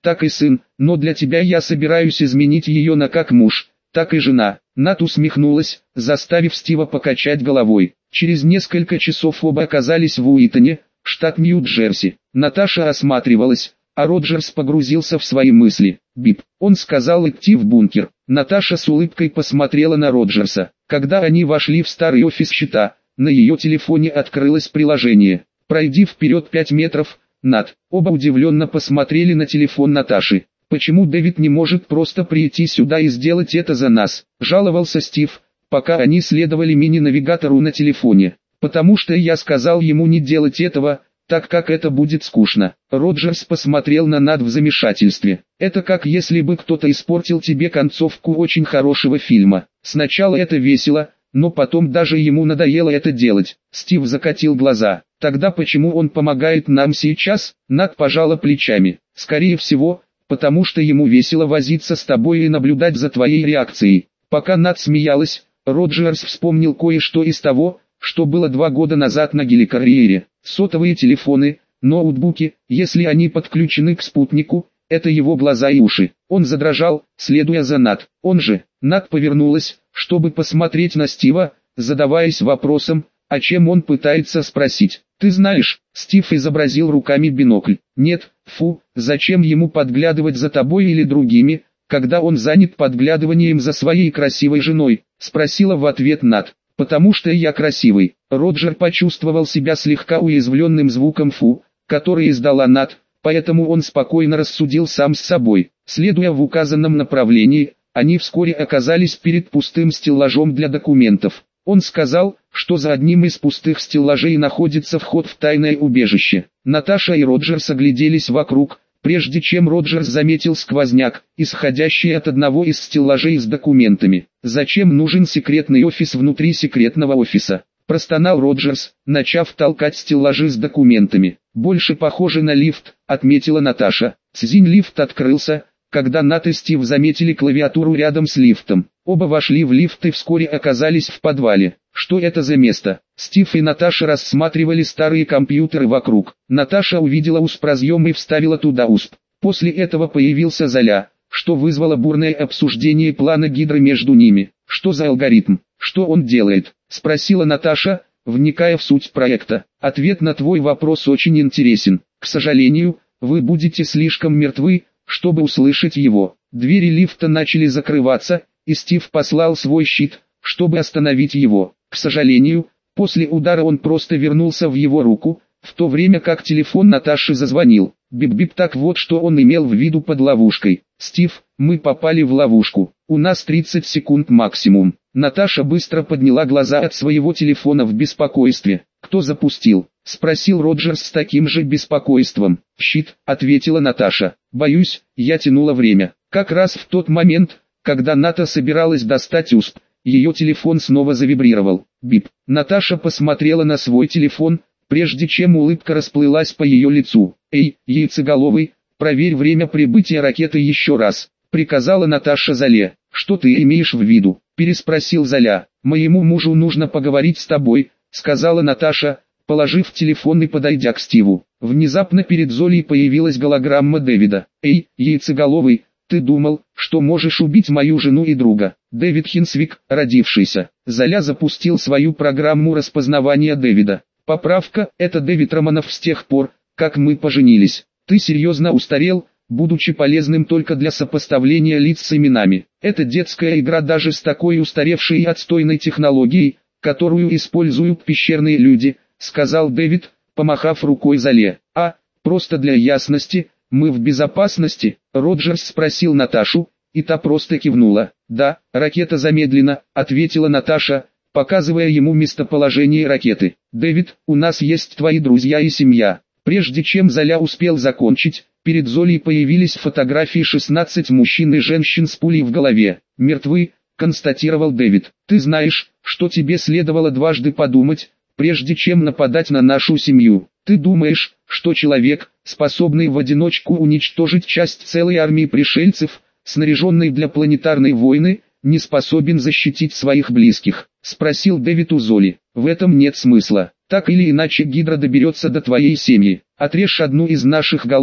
S1: так и сын, но для тебя я собираюсь изменить ее на как муж, так и жена». Нат усмехнулась, заставив Стива покачать головой. Через несколько часов оба оказались в Уитоне, штат Нью-Джерси. Наташа осматривалась, а Роджерс погрузился в свои мысли. «Бип», он сказал идти в бункер. Наташа с улыбкой посмотрела на Роджерса. Когда они вошли в старый офис счета, на ее телефоне открылось приложение. «Пройди вперед пять метров, Нат». Оба удивленно посмотрели на телефон Наташи. «Почему Дэвид не может просто прийти сюда и сделать это за нас?» – жаловался Стив, пока они следовали мини-навигатору на телефоне. «Потому что я сказал ему не делать этого, так как это будет скучно». Роджерс посмотрел на Нат в замешательстве. «Это как если бы кто-то испортил тебе концовку очень хорошего фильма. Сначала это весело, но потом даже ему надоело это делать». Стив закатил глаза. «Тогда почему он помогает нам сейчас?» Нат пожала плечами. «Скорее всего, потому что ему весело возиться с тобой и наблюдать за твоей реакцией». Пока Нат смеялась, Роджерс вспомнил кое-что из того, что было два года назад на геликарьере. Сотовые телефоны, ноутбуки, если они подключены к спутнику, это его глаза и уши. Он задрожал, следуя за Нат. Он же. Нат повернулась, чтобы посмотреть на Стива, задаваясь вопросом, о чем он пытается спросить. «Ты знаешь?» Стив изобразил руками бинокль. «Нет, фу, зачем ему подглядывать за тобой или другими, когда он занят подглядыванием за своей красивой женой?» Спросила в ответ Нат. «Потому что я красивый». Роджер почувствовал себя слегка уязвленным звуком «фу», который издала Нат, поэтому он спокойно рассудил сам с собой. Следуя в указанном направлении, они вскоре оказались перед пустым стеллажом для документов. Он сказал, что за одним из пустых стеллажей находится вход в тайное убежище. Наташа и Роджерс огляделись вокруг, прежде чем Роджерс заметил сквозняк, исходящий от одного из стеллажей с документами. «Зачем нужен секретный офис внутри секретного офиса?» – простонал Роджерс, начав толкать стеллажи с документами. «Больше похоже на лифт», – отметила Наташа. Цзинь, лифт открылся, когда Нат и Стив заметили клавиатуру рядом с лифтом. Оба вошли в лифт и вскоре оказались в подвале. «Что это за место?» Стив и Наташа рассматривали старые компьютеры вокруг. Наташа увидела ю эс би-разъем и вставила туда ю эс би. После этого появился Золя, что вызвало бурное обсуждение плана Гидры между ними. «Что за алгоритм? Что он делает?» – спросила Наташа, вникая в суть проекта. «Ответ на твой вопрос очень интересен. К сожалению, вы будете слишком мертвы, чтобы услышать его». Двери лифта начали закрываться, и Стив послал свой щит, чтобы остановить его. К сожалению, после удара он просто вернулся в его руку, в то время как телефон Наташи зазвонил. Бип-бип, так вот что он имел в виду под ловушкой. «Стив, мы попали в ловушку. У нас тридцать секунд максимум». Наташа быстро подняла глаза от своего телефона в беспокойстве. «Кто запустил?» – спросил Роджерс с таким же беспокойством. «Щит», – ответила Наташа. «Боюсь, я тянула время». Как раз в тот момент, когда Ната собиралась достать ю эс би, ее телефон снова завибрировал. Бип. Наташа посмотрела на свой телефон, прежде чем улыбка расплылась по ее лицу. «Эй, яйцеголовый, проверь время прибытия ракеты еще раз», — приказала Наташа Золе. «Что ты имеешь в виду?» — переспросил Золя. «Моему мужу нужно поговорить с тобой», — сказала Наташа, положив телефон и подойдя к Стиву. Внезапно перед Золей появилась голограмма Дэвида. «Эй, яйцеголовый, ты думал, что можешь убить мою жену и друга?» Дэвид Хинсвик, родившийся. Золя запустил свою программу распознавания Дэвида. Поправка, это Дэвид Романов с тех пор, как мы поженились. Ты серьезно устарел, будучи полезным только для сопоставления лиц с именами. Это детская игра даже с такой устаревшей и отстойной технологией, которую используют пещерные люди, сказал Дэвид, помахав рукой Золе. А, просто для ясности, мы в безопасности? Роджерс спросил Наташу, и та просто кивнула. Да, ракета замедлена, ответила Наташа, показывая ему местоположение ракеты. «Дэвид, у нас есть твои друзья и семья». Прежде чем Золя успел закончить, перед Золей появились фотографии шестнадцати мужчин и женщин с пулей в голове. «Мертвы», констатировал Дэвид. «Ты знаешь, что тебе следовало дважды подумать, прежде чем нападать на нашу семью. Ты думаешь, что человек, способный в одиночку уничтожить часть целой армии пришельцев, снаряженной для планетарной войны, не способен защитить своих близких?» — спросил Дэвид у Золи. «В этом нет смысла. Так или иначе Гидра доберется до твоей семьи. Отрежь одну из наших голов,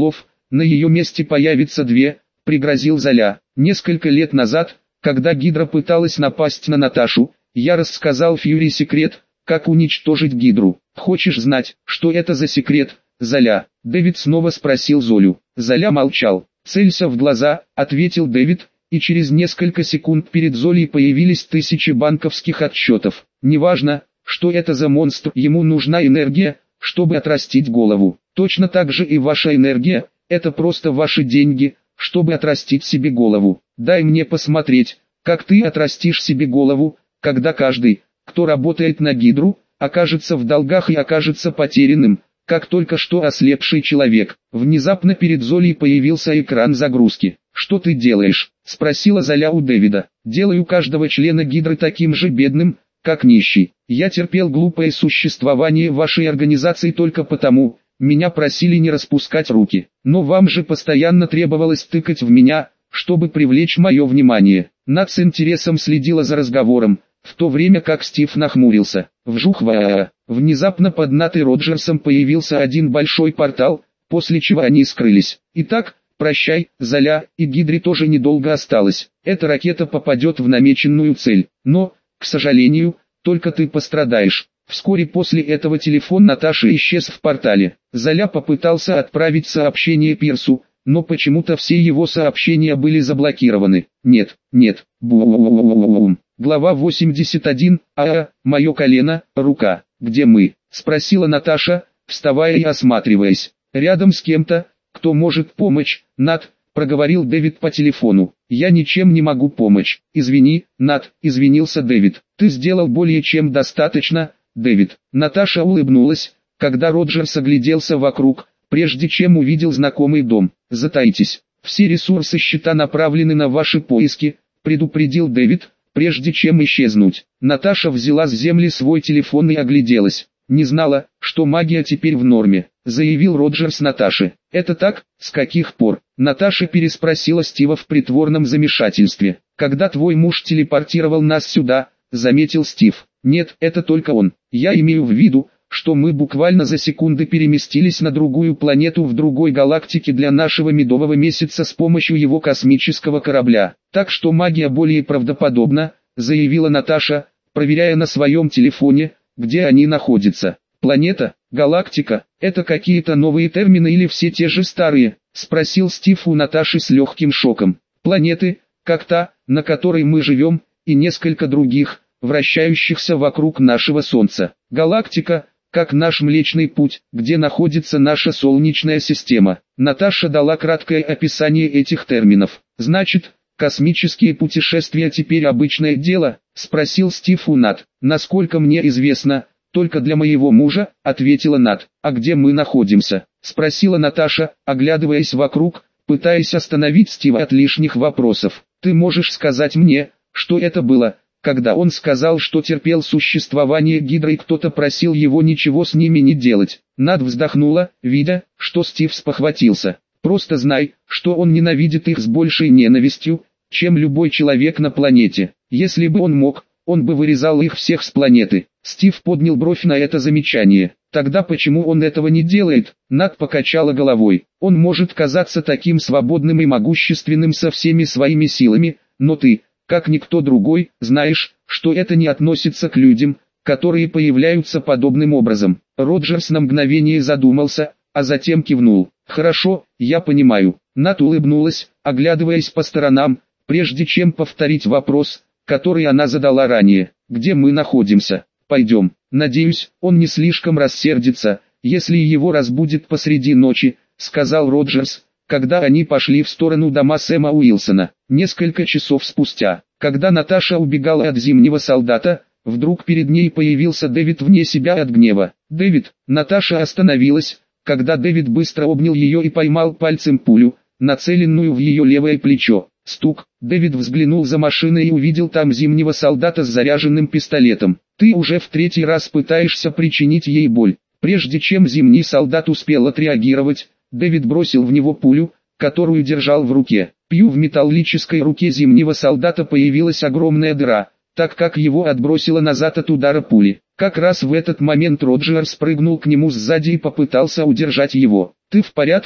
S1: на ее месте появится две, пригрозил Золя. Несколько лет назад, когда Гидра пыталась напасть на Наташу, я рассказал Фьюри секрет, как уничтожить Гидру. Хочешь знать, что это за секрет, Золя? Дэвид снова спросил Золю. Золя молчал. «Целься в глаза», — ответил Дэвид, и через несколько секунд перед Золей появились тысячи банковских отчетов. Неважно, что это за монстр, ему нужна энергия, чтобы отрастить голову. Точно так же и ваша энергия, это просто ваши деньги, чтобы отрастить себе голову. Дай мне посмотреть, как ты отрастишь себе голову, когда каждый, кто работает на Гидру, окажется в долгах и окажется потерянным, как только что ослепший человек. Внезапно перед Золей появился экран загрузки. «Что ты делаешь?» – спросила Золя у Дэвида. «Делаю каждого члена Гидры таким же бедным, как нищий. Я терпел глупое существование вашей организации только потому, меня просили не распускать руки. Но вам же постоянно требовалось тыкать в меня, чтобы привлечь мое внимание». Нат с интересом следила за разговором, в то время как Стив нахмурился. Вжух ва. Внезапно под Нат и Роджерсом появился один большой портал, после чего они скрылись. Итак, прощай, Золя, и Гидре тоже недолго осталось. Эта ракета попадет в намеченную цель. Но, к сожалению, только ты пострадаешь. Вскоре после этого телефон Наташи исчез в портале. Золя попытался отправить сообщение Пирсу, но почему-то все его сообщения были заблокированы. Нет, нет, бу-у-у-у-у-у. Глава восемьдесят один. А, мое колено, рука. Где мы? Спросила Наташа, вставая и осматриваясь. Рядом с кем-то, кто может помочь, Нат, проговорил Дэвид по телефону. Я ничем не могу помочь. Извини, Нат, извинился Дэвид. Ты сделал более чем достаточно, Дэвид. Наташа улыбнулась, когда Роджерс огляделся вокруг, прежде чем увидел знакомый дом. Затаитесь. Все ресурсы счета направлены на ваши поиски, предупредил Дэвид, прежде чем исчезнуть. Наташа взяла с земли свой телефон и огляделась. Не знала, что магия теперь в норме, заявил Роджерс Наташе. Это так? С каких пор? Наташа переспросила Стива в притворном замешательстве. Когда твой муж телепортировал нас сюда, заметил Стив. Нет, это только он. Я имею в виду, что мы буквально за секунды переместились на другую планету в другой галактике для нашего медового месяца с помощью его космического корабля. Так что магия более правдоподобна, заявила Наташа, проверяя на своем телефоне, где они находятся. Планета, галактика, это какие-то новые термины или все те же старые, спросил Стив у Наташи с легким шоком. Планеты, как та, на которой мы живем, и несколько других, вращающихся вокруг нашего Солнца. Галактика, как наш Млечный Путь, где находится наша Солнечная система. Наташа дала краткое описание этих терминов. Значит, космические путешествия теперь обычное дело, спросил Стив у Нат. Насколько мне известно, только для моего мужа, ответила Нат. А где мы находимся? Спросила Наташа, оглядываясь вокруг, пытаясь остановить Стива от лишних вопросов. Ты можешь сказать мне, что это было, когда он сказал, что терпел существование Гидры и кто-то просил его ничего с ними не делать? Нат вздохнула, видя, что Стив спохватился. Просто знай, что он ненавидит их с большей ненавистью, чем любой человек на планете. Если бы он мог, он бы вырезал их всех с планеты. Стив поднял бровь на это замечание. Тогда почему он этого не делает? Нат покачала головой. Он может казаться таким свободным и могущественным со всеми своими силами, но ты, как никто другой, знаешь, что это не относится к людям, которые появляются подобным образом. Роджерс на мгновение задумался, а затем кивнул. «Хорошо, я понимаю». Нат улыбнулась, оглядываясь по сторонам, прежде чем повторить вопрос, который она задала ранее. «Где мы находимся? Пойдем». «Надеюсь, он не слишком рассердится, если его разбудит посреди ночи», — сказал Роджерс, когда они пошли в сторону дома Сэма Уилсона. Несколько часов спустя, когда Наташа убегала от зимнего солдата, вдруг перед ней появился Дэвид вне себя от гнева. «Дэвид!» Наташа остановилась, когда Дэвид быстро обнял ее и поймал пальцем пулю, нацеленную в ее левое плечо. Стук. Дэвид взглянул за машиной и увидел там зимнего солдата с заряженным пистолетом. «Ты уже в третий раз пытаешься причинить ей боль». Прежде чем зимний солдат успел отреагировать, Дэвид бросил в него пулю, которую держал в руке. Пью в металлической руке зимнего солдата появилась огромная дыра, так как его отбросило назад от удара пули. Как раз в этот момент Роджерс прыгнул к нему сзади и попытался удержать его. «Ты в порядке?» –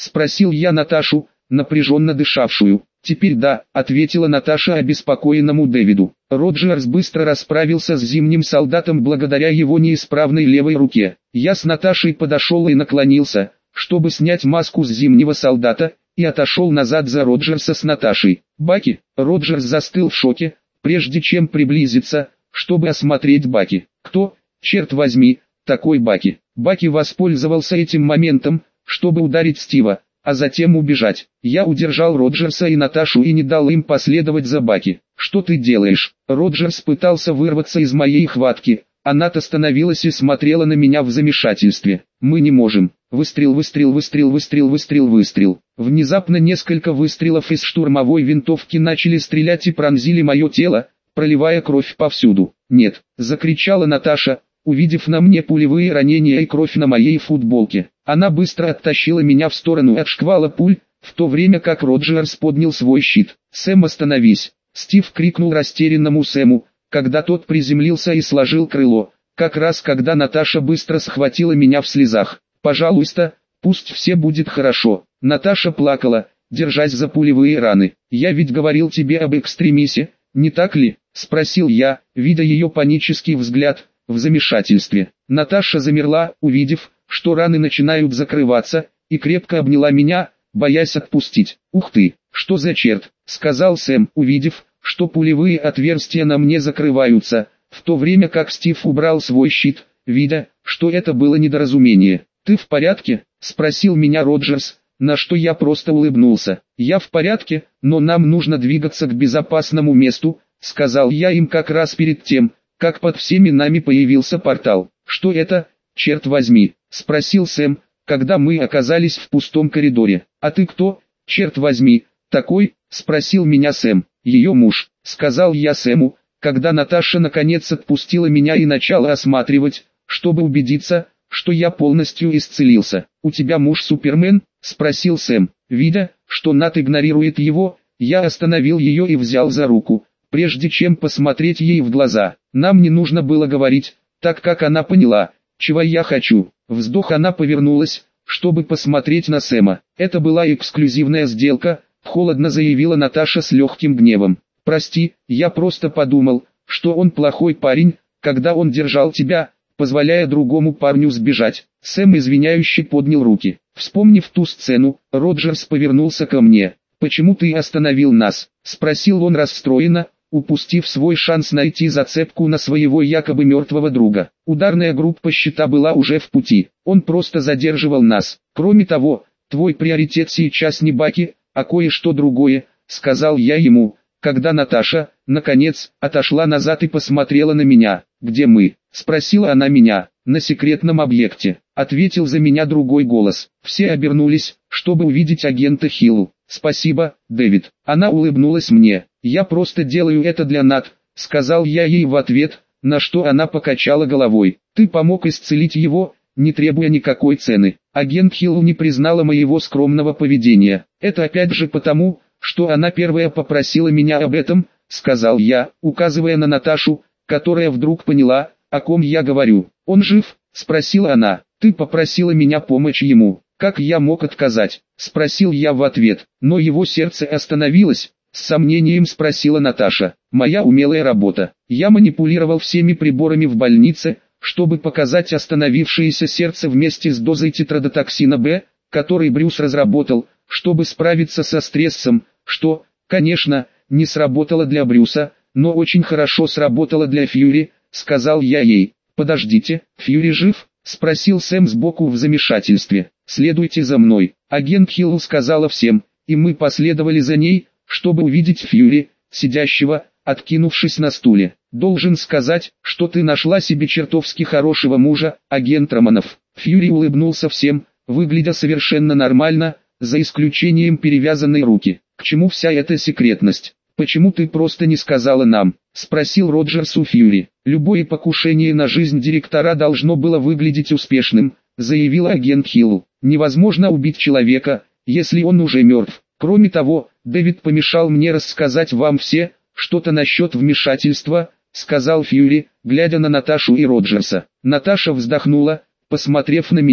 S1: спросил я Наташу, напряженно дышавшую. «Теперь да», — ответила Наташа обеспокоенному Дэвиду. Роджерс быстро расправился с зимним солдатом благодаря его неисправной левой руке. Я с Наташей подошел и наклонился, чтобы снять маску с зимнего солдата, и отошел назад за Роджерса с Наташей. «Баки!» Роджерс застыл в шоке, прежде чем приблизиться, чтобы осмотреть Баки. «Кто, черт возьми, такой Баки?» Баки воспользовался этим моментом, чтобы ударить Стива, а затем убежать. Я удержал Роджерса и Наташу и не дал им последовать за Баки. «Что ты делаешь?» Роджерс пытался вырваться из моей хватки, а Нат остановилась и смотрела на меня в замешательстве. «Мы не можем». Выстрел, выстрел, выстрел, выстрел, выстрел, выстрел. Внезапно несколько выстрелов из штурмовой винтовки начали стрелять и пронзили мое тело, проливая кровь повсюду. «Нет!» — закричала Наташа, увидев на мне пулевые ранения и кровь на моей футболке. Она быстро оттащила меня в сторону от шквала пуль, в то время как Роджерс поднял свой щит. «Сэм, остановись!» Стив крикнул растерянному Сэму, когда тот приземлился и сложил крыло, как раз когда Наташа быстро схватила меня в слезах. «Пожалуйста, пусть все будет хорошо». Наташа плакала, держась за пулевые раны. «Я ведь говорил тебе об экстремисе, не так ли?» — спросил я, видя ее панический взгляд, в замешательстве. Наташа замерла, увидев, что раны начинают закрываться, и крепко обняла меня, боясь отпустить. «Ух ты, что за черт!» — сказал Сэм, увидев, что пулевые отверстия на мне закрываются, в то время как Стив убрал свой щит, видя, что это было недоразумение. «Ты в порядке?» — спросил меня Роджерс, на что я просто улыбнулся. «Я в порядке, но нам нужно двигаться к безопасному месту», — сказал я им как раз перед тем, как под всеми нами появился портал. «Что это, черт возьми?» — спросил Сэм, когда мы оказались в пустом коридоре. «А ты кто, черт возьми, такой?» — спросил меня Сэм. «Ее муж», — сказал я Сэму, когда Наташа наконец отпустила меня и начала осматривать, чтобы убедиться, что я полностью исцелился. «У тебя муж Супермен?» — спросил Сэм. Видя, что Нат игнорирует его, я остановил ее и взял за руку, прежде чем посмотреть ей в глаза. Нам не нужно было говорить, так как она поняла, чего я хочу. Вздох, она повернулась, чтобы посмотреть на Сэма. «Это была эксклюзивная сделка», — холодно заявила Наташа с легким гневом. «Прости, я просто подумал, что он плохой парень, когда он держал тебя, позволяя другому парню сбежать». Сэм извиняюще поднял руки. Вспомнив ту сцену, Роджерс повернулся ко мне. «Почему ты остановил нас?» — спросил он расстроенно, упустив свой шанс найти зацепку на своего якобы мертвого друга. «Ударная группа щита была уже в пути. Он просто задерживал нас. Кроме того, твой приоритет сейчас не Баки, а кое-что другое», — сказал я ему, когда Наташа, наконец, отошла назад и посмотрела на меня. «Где мы?» — спросила она меня. «На секретном объекте», — ответил за меня другой голос. Все обернулись, чтобы увидеть агента Хиллу. «Спасибо, Дэвид». Она улыбнулась мне. «Я просто делаю это для Нат», — сказал я ей в ответ, на что она покачала головой. «Ты помог исцелить его, не требуя никакой цены». Агент Хилл не признала моего скромного поведения. «Это опять же потому, что она первая попросила меня об этом», — сказал я, указывая на Наташу, которая вдруг поняла, о ком я говорю. «Он жив?» — спросила она. «Ты попросила меня помочь ему. Как я мог отказать?» — спросил я в ответ. «Но его сердце остановилось?» — с сомнением спросила Наташа. «Моя умелая работа. Я манипулировал всеми приборами в больнице, чтобы показать остановившееся сердце вместе с дозой тетродотоксина Б, который Брюс разработал, чтобы справиться со стрессом, что, конечно, не сработало для Брюса, но очень хорошо сработало для Фьюри», — сказал я ей. «Подождите, Фьюри жив?» — спросил Сэм сбоку в замешательстве. «Следуйте за мной». Агент Хилл сказала всем, и мы последовали за ней, чтобы увидеть Фьюри, сидящего, откинувшись на стуле. «Должен сказать, что ты нашла себе чертовски хорошего мужа, агент Романов». Фьюри улыбнулся всем, выглядя совершенно нормально, за исключением перевязанной руки. «К чему вся эта секретность? Почему ты просто не сказала нам?» — спросил Роджерс у Фьюри. «Любое покушение на жизнь директора должно было выглядеть успешным», — заявил агент Хилл. «Невозможно убить человека, если он уже мертв. Кроме того, Дэвид помешал мне рассказать вам все, что-то насчет вмешательства», — сказал Фьюри, глядя на Наташу и Роджерса. Наташа вздохнула, посмотрев на меня.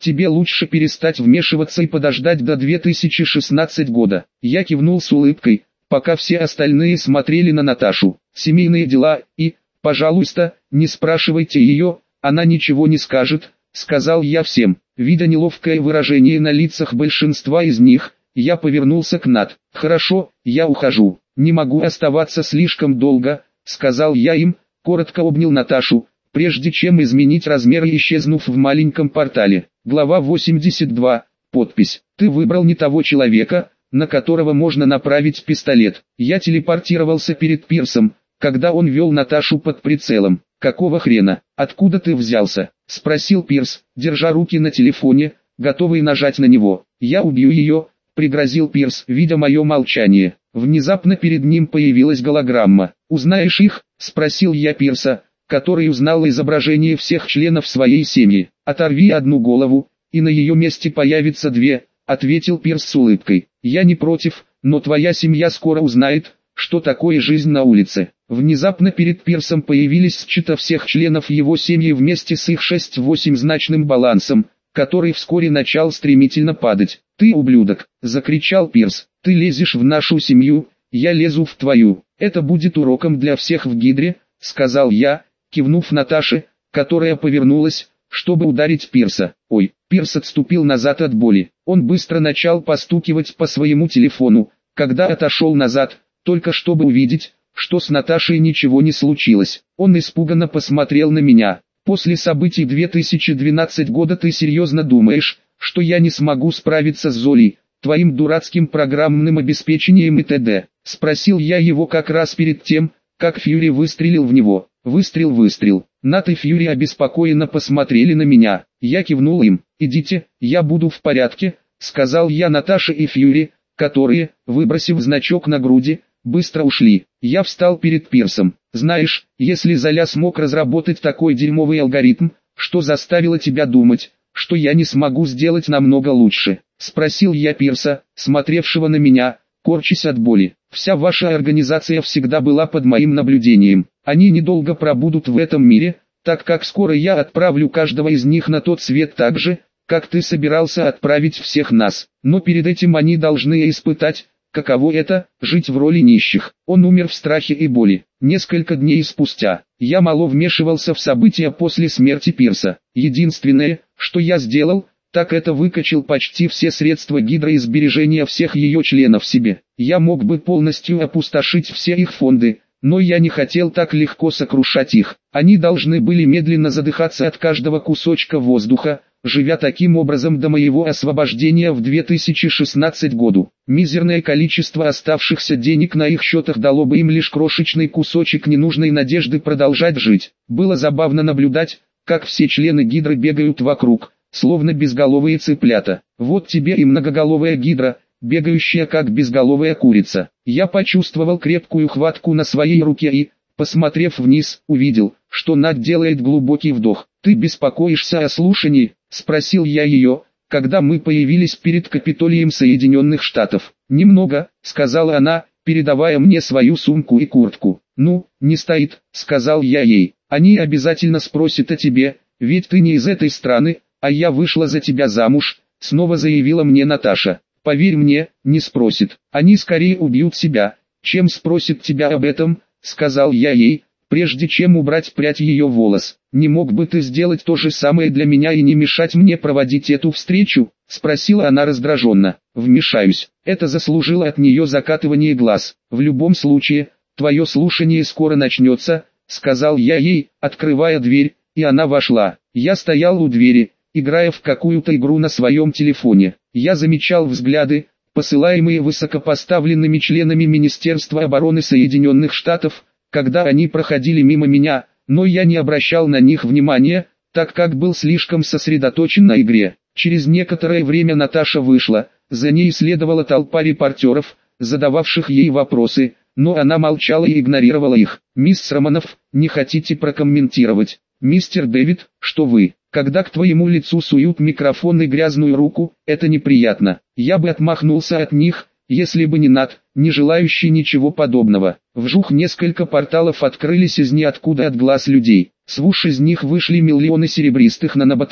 S1: тебе лучше перестать вмешиваться и подождать до две тысячи шестнадцатого года. Я кивнул с улыбкой, пока все остальные смотрели на Наташу. Семейные дела и, пожалуйста, не спрашивайте ее, она ничего не скажет, сказал я всем. Видя неловкое выражение на лицах большинства из них, я повернулся к Нат. Хорошо, я ухожу, не могу оставаться слишком долго, сказал я им, коротко обнял Наташу, прежде чем изменить размеры, исчезнув в маленьком портале. Глава восемьдесят два. Подпись. Ты выбрал не того человека, на которого можно направить пистолет. Я телепортировался перед Пирсом, когда он вел Наташу под прицелом. «Какого хрена? Откуда ты взялся?» – спросил Пирс, держа руки на телефоне, готовый нажать на него. «Я убью ее», – пригрозил Пирс, видя мое молчание. Внезапно перед ним появилась голограмма. «Узнаешь их?» – спросил я Пирса, который узнал изображение всех членов своей семьи. «Оторви одну голову, и на ее месте появится две», – ответил Пирс с улыбкой. «Я не против, но твоя семья скоро узнает, что такое жизнь на улице». Внезапно перед Пирсом появились счета всех членов его семьи вместе с их шесть-восемь-значным балансом, который вскоре начал стремительно падать. «Ты ублюдок!» – закричал Пирс. «Ты лезешь в нашу семью, я лезу в твою. Это будет уроком для всех в Гидре», – сказал я, кивнув Наташе, которая повернулась, чтобы ударить Пирса. «Ой!» Пирс отступил назад от боли. Он быстро начал постукивать по своему телефону, когда отошел назад, только чтобы увидеть, что с Наташей ничего не случилось. Он испуганно посмотрел на меня. «После событий две тысячи двенадцатого года ты серьезно думаешь, что я не смогу справиться с Золей, твоим дурацким программным обеспечением и т.д.?» – спросил я его как раз перед тем, как Фьюри выстрелил в него. Выстрел-выстрел. Нат и Фьюри обеспокоенно посмотрели на меня. Я кивнул им. «Идите, я буду в порядке», – сказал я Наташе и Фьюри, которые, выбросив значок на груди, быстро ушли. Я встал перед Пирсом. «Знаешь, если Золя смог разработать такой дерьмовый алгоритм, что заставило тебя думать, что я не смогу сделать намного лучше?» – спросил я Пирса, смотревшего на меня, корчась от боли. «Вся ваша организация всегда была под моим наблюдением. Они недолго пробудут в этом мире, так как скоро я отправлю каждого из них на тот свет так же, как ты собирался отправить всех нас. Но перед этим они должны испытать, каково это – жить в роли нищих». Он умер в страхе и боли. Несколько дней спустя, я мало вмешивался в события после смерти Пирса. Единственное, что я сделал, так это выкачал почти все средства Гидры и сбережения всех ее членов себе. Я мог бы полностью опустошить все их фонды, но я не хотел так легко сокрушать их. Они должны были медленно задыхаться от каждого кусочка воздуха, живя таким образом до моего освобождения в две тысячи шестнадцатом году. Мизерное количество оставшихся денег на их счетах дало бы им лишь крошечный кусочек ненужной надежды продолжать жить. Было забавно наблюдать, как все члены Гидры бегают вокруг, словно безголовые цыплята. Вот тебе и многоголовая Гидра, бегающая как безголовая курица. Я почувствовал крепкую хватку на своей руке и, посмотрев вниз, увидел, что Нат делает глубокий вдох. «Ты беспокоишься о слушании?» – спросил я ее, когда мы появились перед Капитолием Соединенных Штатов. «Немного», – сказала она, передавая мне свою сумку и куртку. «Ну, не стоит», – сказал я ей. «Они обязательно спросят о тебе, ведь ты не из этой страны, а я вышла за тебя замуж», – снова заявила мне Наташа. «Поверь мне, не спросит. Они скорее убьют себя, чем спросят тебя об этом», – сказал я ей, прежде чем убрать прядь ее волос. «Не мог бы ты сделать то же самое для меня и не мешать мне проводить эту встречу?» – спросила она раздраженно. «Вмешаюсь. Это заслужило от нее закатывание глаз. В любом случае, твое слушание скоро начнется», – сказал я ей, открывая дверь, и она вошла. Я стоял у двери, играя в какую-то игру на своем телефоне. Я замечал взгляды, посылаемые высокопоставленными членами Министерства обороны Соединенных Штатов, когда они проходили мимо меня, но я не обращал на них внимания, так как был слишком сосредоточен на игре. Через некоторое время Наташа вышла, за ней следовала толпа репортеров, задававших ей вопросы, но она молчала и игнорировала их. «Мисс Романов, не хотите прокомментировать?» «Мистер Дэвид, что вы? Когда к твоему лицу суют микрофон и грязную руку, это неприятно. Я бы отмахнулся от них, если бы не Нат, не желающий ничего подобного». Вжух, несколько порталов открылись из ниоткуда от глаз людей. Свуш из них вышли миллионы серебристых наноботов,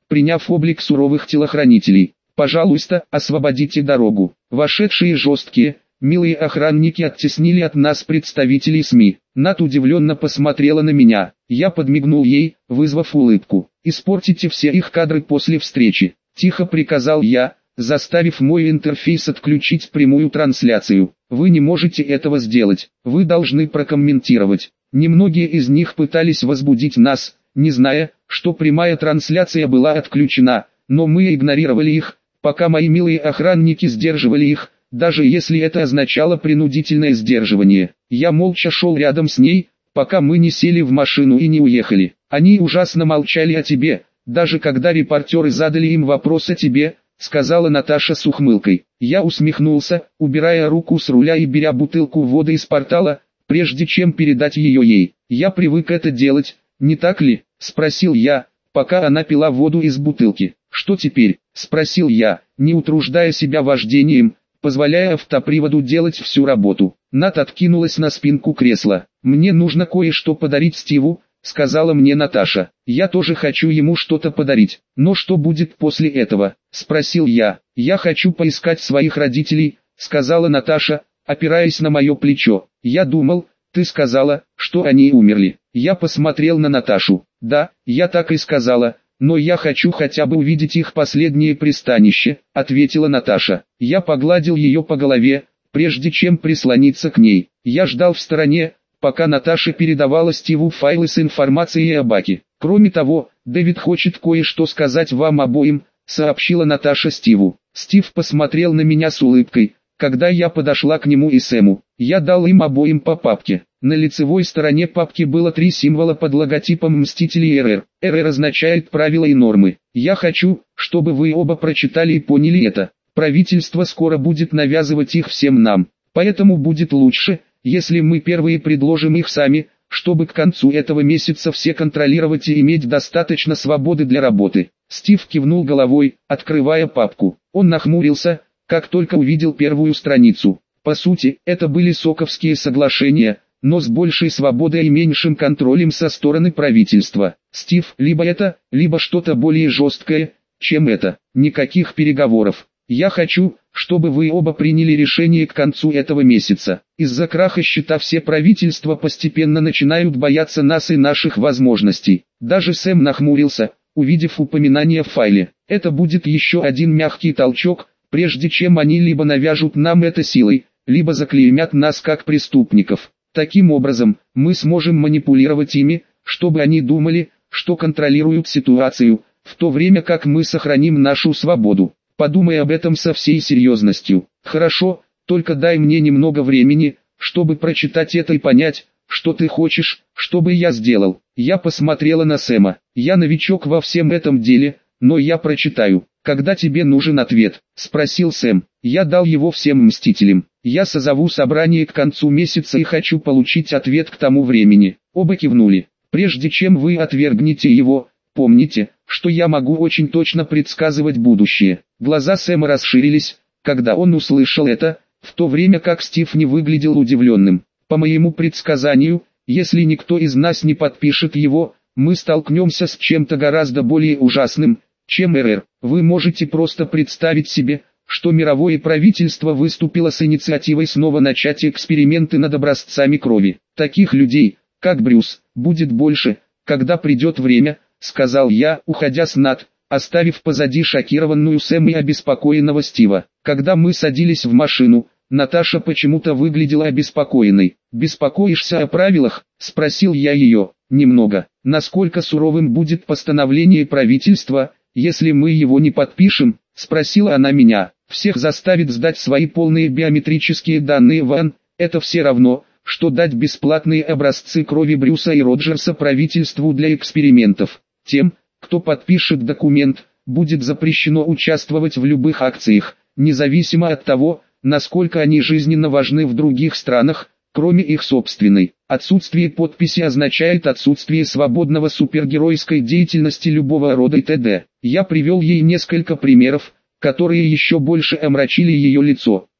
S1: приняв облик суровых телохранителей. «Пожалуйста, освободите дорогу». Вошедшие жесткие, милые охранники оттеснили от нас представителей СМИ. Нат удивленно посмотрела на меня. Я подмигнул ей, вызвав улыбку. «Испортите все их кадры после встречи», — тихо приказал я, заставив мой интерфейс отключить прямую трансляцию. «Вы не можете этого сделать, вы должны прокомментировать». Немногие из них пытались возбудить нас, не зная, что прямая трансляция была отключена, но мы игнорировали их, пока мои милые охранники сдерживали их, даже если это означало принудительное сдерживание. Я молча шел рядом с ней, пока мы не сели в машину и не уехали. Они ужасно молчали о тебе, даже когда репортеры задали им вопрос о тебе, сказала Наташа с ухмылкой. Я усмехнулся, убирая руку с руля и беря бутылку воды из портала, прежде чем передать ее ей. Я привык это делать, не так ли? Спросил я, пока она пила воду из бутылки. Что теперь? Спросил я, не утруждая себя вождением, позволяя автоприводу делать всю работу. Нат откинулась на спинку кресла. «Мне нужно кое-что подарить Стиву», — сказала мне Наташа. «Я тоже хочу ему что-то подарить. Но что будет после этого?» — спросил я. «Я хочу поискать своих родителей», — сказала Наташа, опираясь на мое плечо. «Я думал, ты сказала, что они умерли». Я посмотрел на Наташу. «Да, я так и сказала, но я хочу хотя бы увидеть их последнее пристанище», — ответила Наташа. Я погладил ее по голове, прежде чем прислониться к ней. Я ждал в стороне, пока Наташа передавала Стиву файлы с информацией о Баке. «Кроме того, Дэвид хочет кое-что сказать вам обоим», — сообщила Наташа Стиву. Стив посмотрел на меня с улыбкой, когда я подошла к нему и Сэму. Я дал им обоим по папке. На лицевой стороне папки было три символа под логотипом Мстителей эр эр. эр эр означает правила и нормы. Я хочу, чтобы вы оба прочитали и поняли это. Правительство скоро будет навязывать их всем нам. Поэтому будет лучше, если мы первые предложим их сами, чтобы к концу этого месяца все контролировать и иметь достаточно свободы для работы. Стив кивнул головой, открывая папку. Он нахмурился, как только увидел первую страницу. По сути, это были соковские соглашения, но с большей свободой и меньшим контролем со стороны правительства. Стив, либо это, либо что-то более жесткое, чем это. Никаких переговоров. Я хочу, чтобы вы оба приняли решение к концу этого месяца. Из-за краха счета все правительства постепенно начинают бояться нас и наших возможностей. Даже Сэм нахмурился, увидев упоминание в файле. Это будет еще один мягкий толчок, прежде чем они либо навяжут нам это силой, либо заклеймят нас как преступников. Таким образом, мы сможем манипулировать ими, чтобы они думали, что контролируют ситуацию, в то время как мы сохраним нашу свободу. Подумай об этом со всей серьезностью. Хорошо, только дай мне немного времени, чтобы прочитать это и понять, что ты хочешь, чтобы я сделал. Я посмотрела на Сэма. Я новичок во всем этом деле, но я прочитаю. «Когда тебе нужен ответ?» – спросил Сэм. Я дал его всем мстителям. Я созову собрание к концу месяца и хочу получить ответ к тому времени. Оба кивнули. Прежде чем вы отвергнете его, помните, что я могу очень точно предсказывать будущее. Глаза Сэма расширились, когда он услышал это, в то время как Стив не выглядел удивленным. По моему предсказанию, если никто из нас не подпишет его, мы столкнемся с чем-то гораздо более ужасным, чем эр эр. Вы можете просто представить себе, что мировое правительство выступило с инициативой снова начать эксперименты над образцами крови. Таких людей, как Брюс, будет больше, когда придет время, сказал я, уходя с Нат, оставив позади шокированную Сэм и обеспокоенного Стива. Когда мы садились в машину, Наташа почему-то выглядела обеспокоенной. «Беспокоишься о правилах?» – спросил я ее. «Немного. Насколько суровым будет постановление правительства, если мы его не подпишем?» – спросила она меня. «Всех заставит сдать свои полные биометрические данные в ан, это все равно, что дать бесплатные образцы крови Брюса и Роджерса правительству для экспериментов. Тем, кто подпишет документ, будет запрещено участвовать в любых акциях, независимо от того, насколько они жизненно важны в других странах, кроме их собственной. Отсутствие подписи означает отсутствие свободного супергеройской деятельности любого рода и т.д. Я привел ей несколько примеров, которые еще больше омрачили ее лицо.